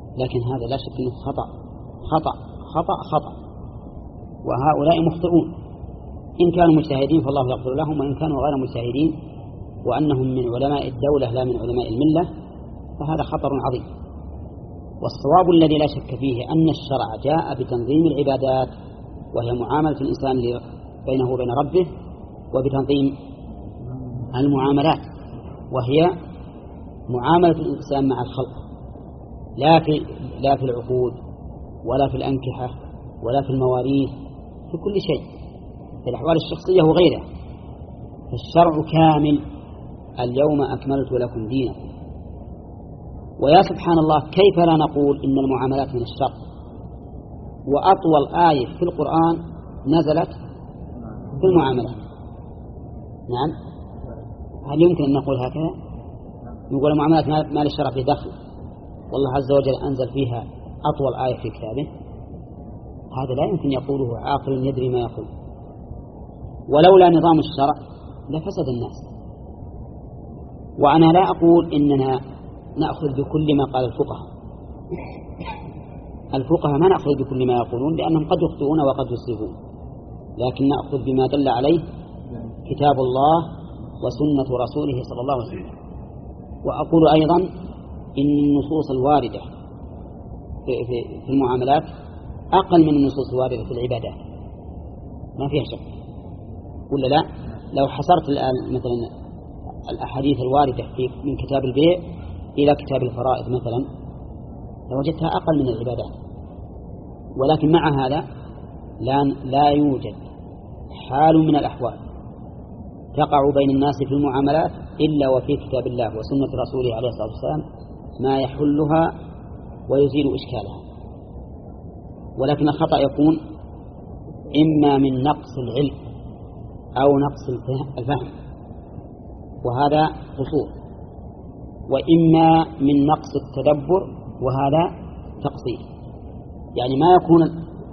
لكن هذا لا شك أنه خطأ خطأ خطأ خطأ، وهؤلاء مخطئون. إن كانوا مجتهدين فالله يغفر لهم، وإن كانوا غير مجتهدين وأنهم من علماء الدولة لا من علماء الملة فهذا خطر عظيم. والصواب الذي لا شك فيه أن الشرع جاء بتنظيم العبادات، وهي معاملة الإنسان بينه وبين ربه، وبتنظيم المعاملات، وهي معاملة الإنسان مع الخلق، لا في لا في العقود ولا في الأنكحة ولا في المواريث، في كل شيء، في الأحوال الشخصية وغيرها. فالشرع كامل. اليوم أكملت لكم دينكم. ويا سبحان الله، كيف لا نقول إن المعاملات من الشرع؟ وأطول آية في القرآن نزلت في المعاملات. نعم، هل يمكن أن نقول هكذا؟ نقول المعاملات ما للشرع في دخل، والله عز وجل أنزل فيها أطول آية في كتابه؟ هذا لا يمكن يقوله عاقل يدري ما يقول. ولولا نظام الشرع لفسد الناس. وأنا لا أقول إننا نأخذ بكل ما قال الفقهاء. الفقهاء ما نأخذ بكل ما يقولون، لأنهم قد يخطئون وقد يصيبون، لكن نأخذ بما دل عليه كتاب الله وسنة رسوله صلى الله عليه وسلم. وأقول أيضا إن النصوص الواردة في, في, في المعاملات أقل من النصوص الواردة في العبادات، ما فيها شك. ولا لا؟ لو حصرت الآن مثلا الأحاديث الواردة في من كتاب البيع إلى كتاب الفرائض مثلا لوجدتها أقل من العبادات. ولكن مع هذا لا, لا يوجد حال من الأحوال تقع بين الناس في المعاملات إلا وفي كتاب الله وسنة رسوله عليه الصلاة والسلام ما يحلها ويزيل إشكالها. ولكن الخطأ يكون إما من نقص العلم أو نقص الفهم، وهذا قصور، وإما من نقص التدبر، وهذا تقصير. يعني ما يكون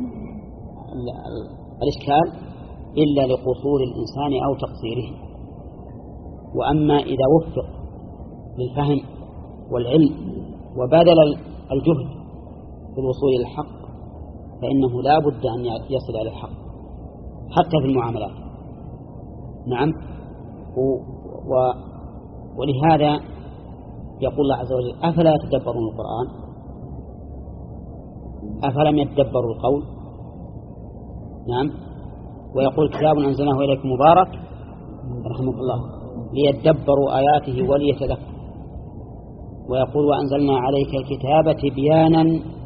الإشكال إلا لقصور الإنسان أو تقصيره. وأما إذا وفق للفهم والعلم وبذل الجهد في الوصول إلى الحق فإنه لا بد أن يصل إلى الحق حتى في المعاملات. نعم. و ولهذا يقول الله عز وجل: أفلا يتدبرون القرآن؟ أفلم يتدبروا القول؟ نعم. ويقول: كتاب أنزلناه إليكم مبارك رحمه الله ليتدبروا آياته وليتذكروا. ويقول: وأنزلنا عليك الكتاب تبيانا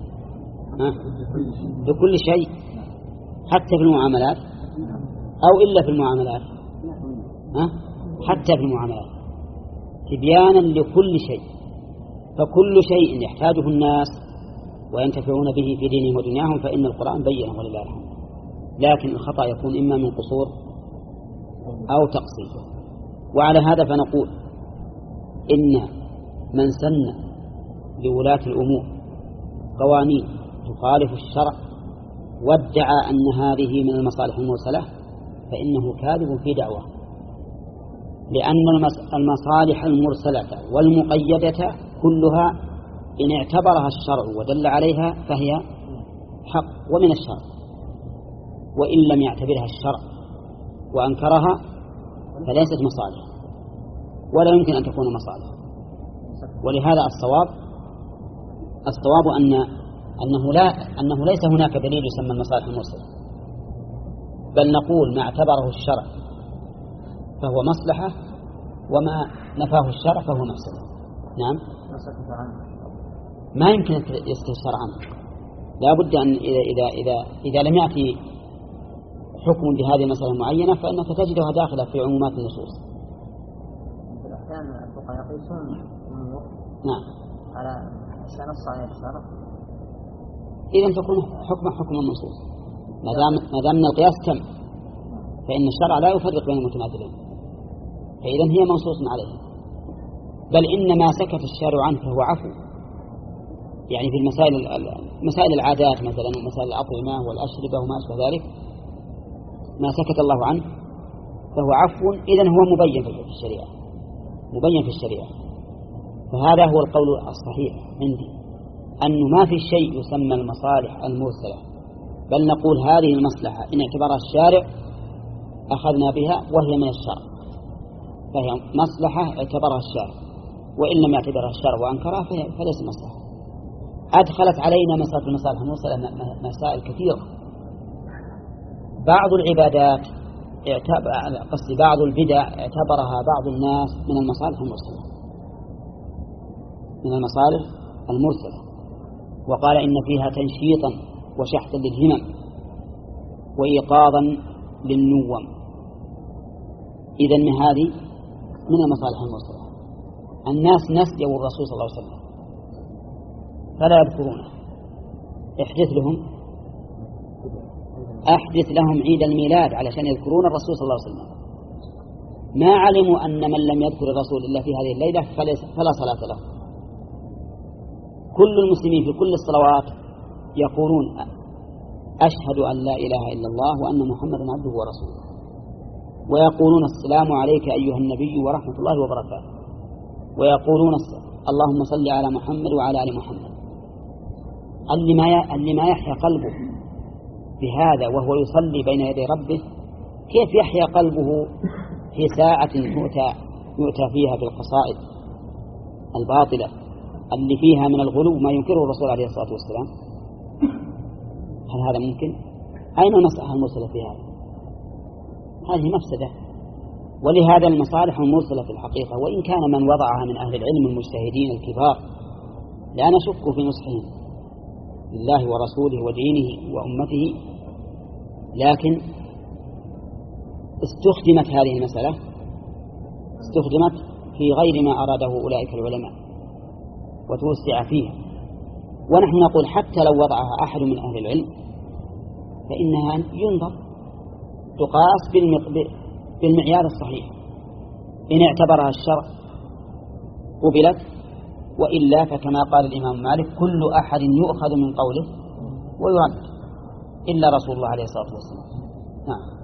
بكل شيء، حتى في المعاملات أو إلا في المعاملات، حتى في المعاملات تبيانا لكل شيء. فكل شيء يحتاجه الناس وينتفعون به في دينهم ودنياهم فإن القرآن بينه ولله الحمد. لكن الخطأ يكون إما من قصور أو تقصير. وعلى هذا فنقول إن من سن لولاة الأمور قوانين تخالف الشرع وادعى أن هذه من المصالح المرسلة فإنه كاذب في دعوة، لأن المصالح المرسلة والمقيدة كلها إن اعتبرها الشرع ودل عليها فهي حق ومن الشرع، وإن لم يعتبرها الشرع وأنكرها فليست مصالح ولا يمكن أن تكون مصالح. ولهذا الصواب الصواب أن أنه لا أنه ليس هناك دليل يسمى المصالح المرسلة، بل نقول ما اعتبره الشرع فهو مصلحة وما نفاه الشرع فهو مفسدة. نعم. ما يمكن يستفسر عنه، لا بد أن إذا إذا إذا إذا لم يأتي حكم بهذه المسألة معينة فإنك تجدها داخلة في عمومات النصوص. الأحيان الفقهاء يقيسون الأمور نعم على ما نص عليه الشرع، إذا تكون حكم حكم النصوص ما دام ما دام أن القياس تم، فإن الشرع لا يفرق بين المتماثلين، فإذا هي منصوص عليه. بل إن ما سكت الشارع عنه فهو عفو، يعني في المسائل مسائل العادات مثلا ومسائل الأطعمة والأشربة وما أشبه ذلك ما سكت الله عنه فهو عفو، إذن هو مبين في الشريعة مبين في الشريعة. فهذا هو القول الصحيح عندي، أنه ما في شيء يسمى المصالح المرسلة، بل نقول هذه المصلحة إن اعتبرها الشارع أخذنا بها وهي من الشرع، فهي مصلحة اعتبرها الشارع، وإن لم يعتبرها الشرع وأنكرها فليس مصلحة. أدخلت علينا مسألة المصالح المرسلة مسائل كثيرة. بعض العبادات قصدي بعض البدع اعتبرها بعض الناس من المصالح المرسلة من المصالح المرسلة وقال إن فيها تنشيطا وشحتا للهمم وإيقاظا للنوم. إذن من هذه من المصالح المرسلة. الناس نسيوا الرسول صلى الله عليه وسلم فلا يذكرونه، احدث لهم أحدث لهم عيد الميلاد علشان يذكرون الرسول صلى الله عليه وسلم. ما علموا أن من لم يذكر الرسول إلا في هذه الليلة فلا صلاة له. كل المسلمين في كل الصلوات يقولون أشهد أن لا إله إلا الله وأن محمدا عبده ورسوله، ويقولون السلام عليك أيها النبي ورحمة الله وبركاته، ويقولون اللهم صل على محمد وعلى آل محمد. اللي ما يحيا قلبه بهذا وهو يصلي بين يدي ربه، كيف يحيا قلبه في ساعة يؤتى, يؤتى فيها بالقصائد الباطلة اللي فيها من الغلو ما ينكره الرسول عليه الصلاة والسلام؟ هل هذا ممكن؟ أين المصلحة المرسلة في هذا؟ هذه مفسدة. ولهذا المصالح المرسلة في الحقيقة وإن كان من وضعها من أهل العلم المجتهدين الكبار لا نشك في نصحهم لله ورسوله ودينه وأمته، لكن استخدمت هذه المسألة استخدمت في غير ما أراده أولئك العلماء وتوسع فيها. ونحن نقول حتى لو وضعها أحد من أهل العلم فإنها ينظر تقاس بالمعيار الصحيح، إن اعتبرها الشرع قبلت، وإلا فكما قال الإمام مالك كل أحد يؤخذ من قوله ويرد إلا رسول الله عليه الصلاة والسلام. نعم.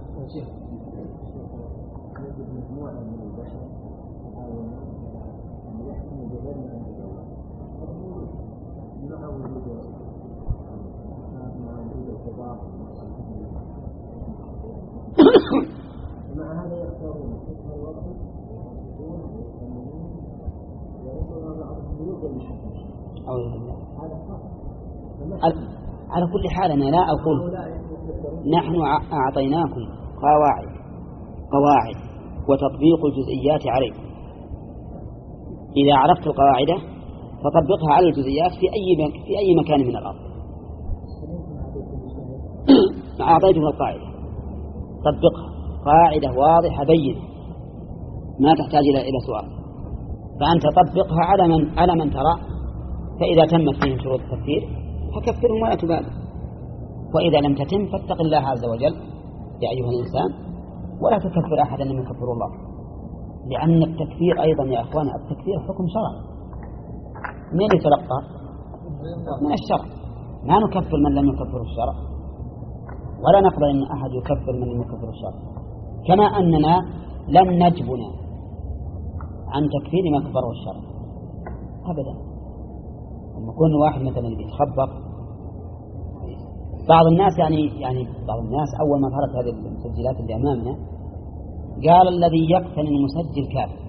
على كل حال أنا لا أقول نحن أعطيناكم قواعد قواعد وتطبيق الجزئيات عليكم. إذا عرفت القواعد فطبقها على الجزئيات في أي في أي مكان من الأرض. أعطيتك القاعدة طبقها، قاعدة واضحة بينة ما تحتاج إلى سؤال، فأنت طبقها على من على من ترى، فإذا تمت فيهم شروط التكفير فكفرهم ولا تبالي، وإذا لم تتم فاتق الله عز وجل يا أيها الإنسان ولا تكفر أحدا لم يكفر الله، لأن التكفير أيضا يا أخوان التكفير حكم شرعي. من يتلقى؟ من الشرع. ما نكفر من لم يكفر الشرع ولا نقبل أن أحد يكفر من لم يكفر الشرع، كما أننا لن نجبنا عن تكفير ما كفره الشرع أبدا. لما يكون واحد مثلا يتخبط، بعض الناس يعني يعني بعض الناس أول ما ظهرت هذه المسجلات اللي أمامنا قال الذي يقتني المسجل كافر.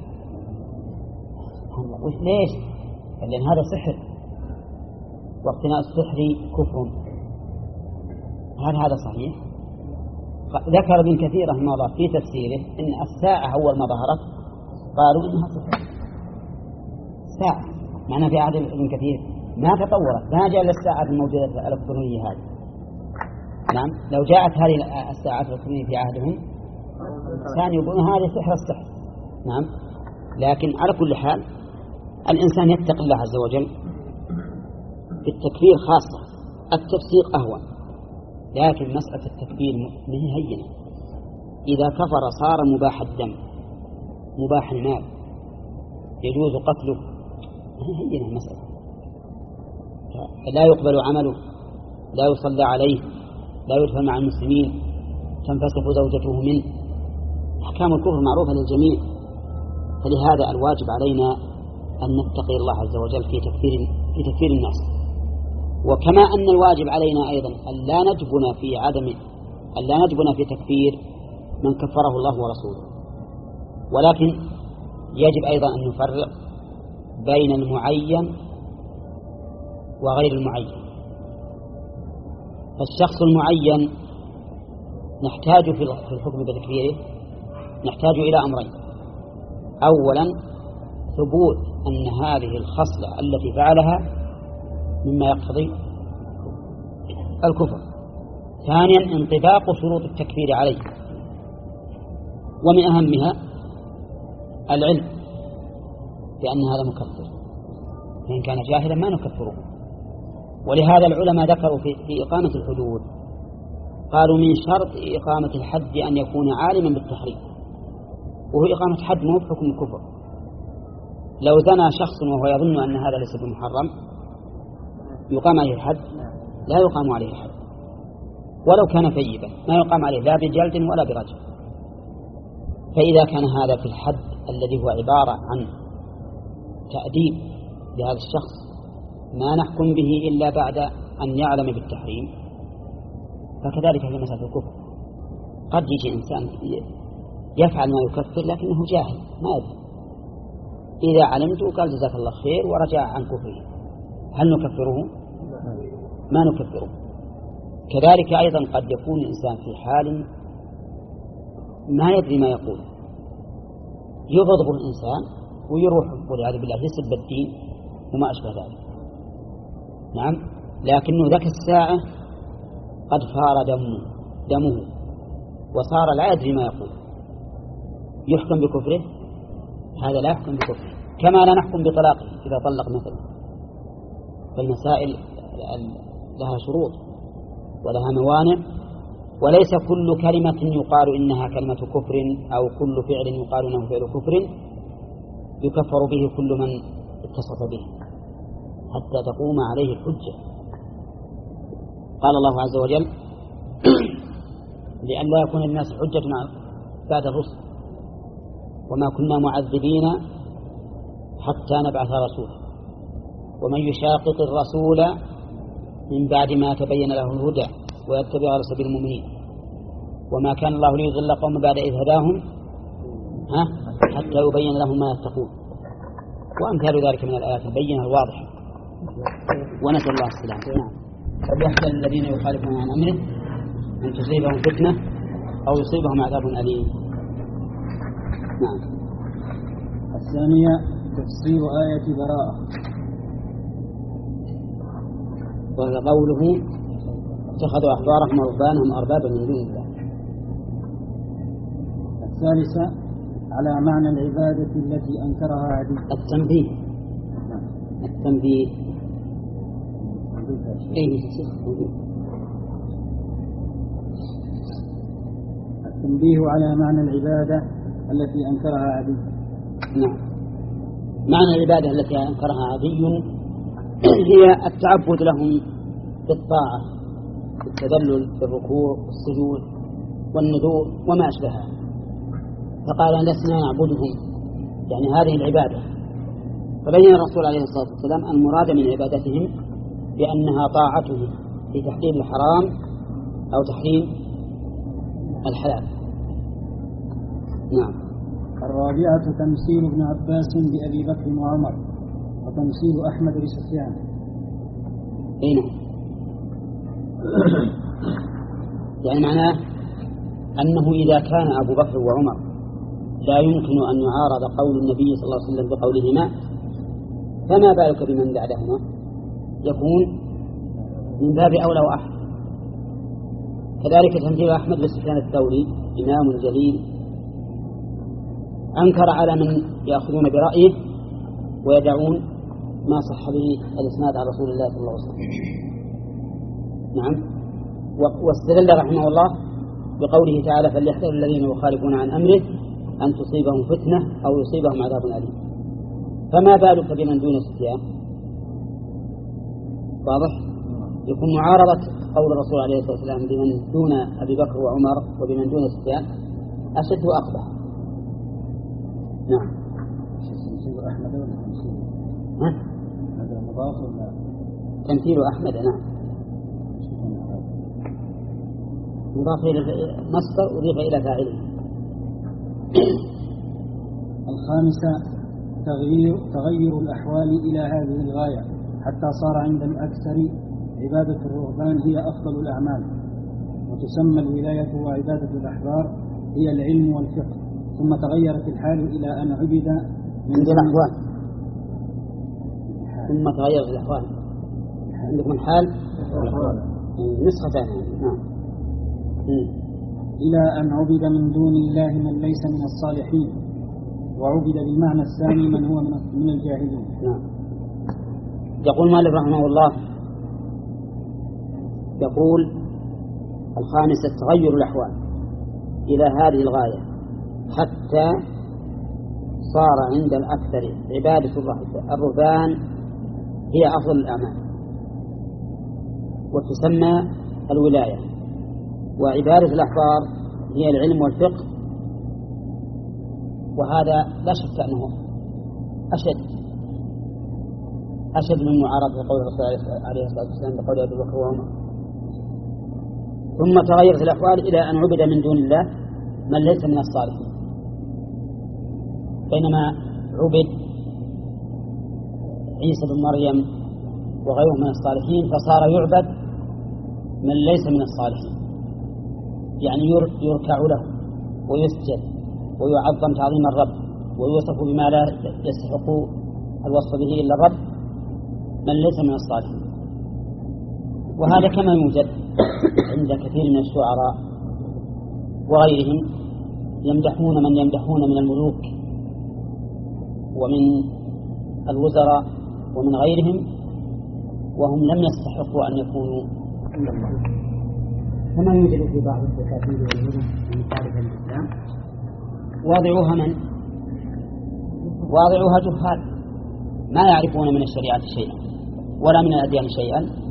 وش ليش؟ قال لأن هذا سحر، واقتناء السحر كفر. هل هذا صحيح؟ ذكر ابن كثير رحمه الله في تفسيره إن الساعة أول ما ظهرت قالوا إنها سحر. ساعة معنى في عهد ابن كثير ما تطورت، ما جاء للساعة الموجودة الإلكترونية هذه. نعم، لو جاءت هذه الساعات الإلكترونية في عهدهم كانوا يقولون هذا سحر السحر. نعم، لكن على كل حال الإنسان يتقي الله عز وجل بالتكفير خاصة، التفسيق أهون، لكن مسألة التكفير ما هي هينة. إذا كفر صار مباح الدم مباح المال يجوز قتله، ما هي هينة المسألة. لا يقبل عمله، لا يصلى عليه، لا يدفن مع المسلمين، تنفسخ زوجته منه. أحكام الكفر معروفة للجميع، فلهذا الواجب علينا أن نتقي الله عز وجل في تكفير في تكفير الناس. وكما أن الواجب علينا أيضا أن لا نجبن في عدم أن لا نجبن في تكفير من كفره الله ورسوله، ولكن يجب أيضا أن نفرق بين المعين وغير المعين. فالشخص المعين نحتاج في الحكم بتكفيره نحتاج إلى أمرين: أولا ثبوت أن هذه الخصلة التي فعلها مما يقتضي الكفر، ثانيا انطباق شروط التكفير عليه، ومن أهمها العلم بأن هذا مكفر، فإن كان جاهلا ما نكفره. ولهذا العلماء ذكروا في, في إقامة الحدود قالوا من شرط إقامة الحد أن يكون عالما بالتحريم، وهو إقامة حد مو بحكم الكفر. لو زنى شخص وهو يظن أن هذا ليس بمحرم يقام عليه الحد؟ لا يقام عليه الحد، ولو كان ثيبا ما يقام عليه لا بجلد ولا برجم. فإذا كان هذا في الحد الذي هو عبارة عن تأديب لهذا الشخص ما نحكم به إلا بعد أن يعلم بالتحريم، فكذلك في مسألة الكفر قد يجي إنسان يفعل ما يكفر لكنه جاهل ما يدري، إذا علمته قال جزاك الله خير ورجع عن كفره، هل نكفره؟ ما نكفره. كذلك أيضا قد يكون الإنسان في حال ما يدري ما يقول، يغضب الإنسان ويروح والعياذ بالله يسب الدين وما أشبه ذلك، نعم، لكنه ذاك الساعة قد فار دمه دمه وصار لا يدري ما يقول، يحكم بكفره؟ هذا لا يحكم بكفره. كما لا نحكم بطلاقه إذا طلق مثلا، فالمسائل لها شروط ولها موانع، وليس كل كلمة يقال إنها كلمة كفر أو كل فعل يقال إنه فعل كفر يكفر به كل من اتصف به حتى تقوم عليه الحجة. قال الله عز وجل: لئلا يكون الناس حجة بعد الرسل وما كنا معذبين حتى نبعث رسولا ومن يشاقق الرسول من بعد ما تبين له الهدى ويتبع غير سبيل المؤمنين وما كان الله ليضل قوم بعد إذ هداهم ها حتى يبين لهم ما يتقون، وأمثال ذلك من الآيات البينة الواضحة. ونسأل الله السلامة. نعم. فليحذر الذين يخالفون عن أمره أن تصيبهم فتنة أو يصيبهم عذاب أليم. نعم. الثانية تفسير آية براءة، وهذا قوله: اتخذوا أحبارهم ورهبانهم أربابا من دون الله. الثالثة على معنى العبادة التي أنكرها عدي. التنبيه التنبيه التنبيه على معنى العبادة التي أنكرها عدي. نعم. معنى العبادة التي أنكرها عدي هي التعبد لهم بالطاعة، بالتذلل، بالركوع والسجود والنذور وما أشبهها، فقال لسنا نعبدهم، يعني هذه العبادة. فبين الرسول عليه الصلاة والسلام المراد من عبادتهم بأنها طاعتهم في تحليل الحرام أو تحريم الحلال. نعم. الرابعة تمثيل ابن عباس بأبي بكر وعمر، وتمثيل أحمد بسفيان. أين؟ يعني معناه أنه إذا كان أبو بكر وعمر لا يمكن أن يعارض قول النبي صلى الله عليه وسلم بقولهما، فما بالك بمن بعدهما؟ يكون من باب أولى وأحد. كذلك تمثيل أحمد بسفيان الثوري إمام جليل أنكر على من يأخذون برأيه ويدعون ما صح به الإسناد عن رسول الله صلى الله عليه وسلم. نعم. واستدل رحمه الله بقوله تعالى: فليحذر الذين يخالفون عن أمره أن تصيبهم فتنة أو يصيبهم عذاب أليم. فما بالك بمن دون سفيان؟ واضح؟ يكون معارضة قول الرسول عليه الصلاة والسلام بمن دون أبي بكر وعمر وبمن دون سفيان أشد وأقبح. نعم. تمثيل أحمد ولا تمثيل؟ ها؟ هذا مضاف ولا تمثيل أحمد نعم مضاف إلى مصدر أضيف إلى فاعله. الخامسة تغيير, تغير الأحوال إلى هذه الغاية حتى صار عند الأكثر عبادة الرهبان هي أفضل الأعمال، وتسمى الولاية وعبادة الأحبار هي العلم والفقه، ثم تغيرت الحال إلى أن عبد من عند الأحوال ثم تغيرت الأحوال عندكم الحال نسخة ثانية نعم إلى أن عبد من دون الله من ليس من الصالحين، وعبد بالمعنى الثاني من هو من الجاهلين. نعم. يقول مالك رحمه الله يقول الخامسة تغير الأحوال إلى هذه الغاية حتى صار عند الأكثر عبادة الرهبان هي أفضل الأعمال، وتسمى الولاية، وعبادة الأحبار هي العلم والفقه. وهذا لا شك أنه أشد أشد من معارضة قول الرسول عليه الصلاة والسلام بقول أبي بكر وعمر. ثم تغيرت الأحوال إلى أن عبد من دون الله من ليس من الصالحين، بينما عبد عيسى بن مريم وغيره من الصالحين فصار يعبد من ليس من الصالحين، يعني يركع له ويسجد ويعظم تعظيم الرب ويوصف بما لا يستحق الوصف به إلا الرب من ليس من الصالحين. وهذا كما يوجد عند كثير من الشعراء وغيرهم يمدحون من يمدحون من الملوك ومن الوزراء ومن غيرهم وهم لم يستحقوا أن يكونوا عند الله، كما يوجد في بعض الدكاتره والملوك المخالفة للإسلام واضعوها من واضعوها جهال ما يعرفون من الشريعة شيئا ولا من الأديان شيئا،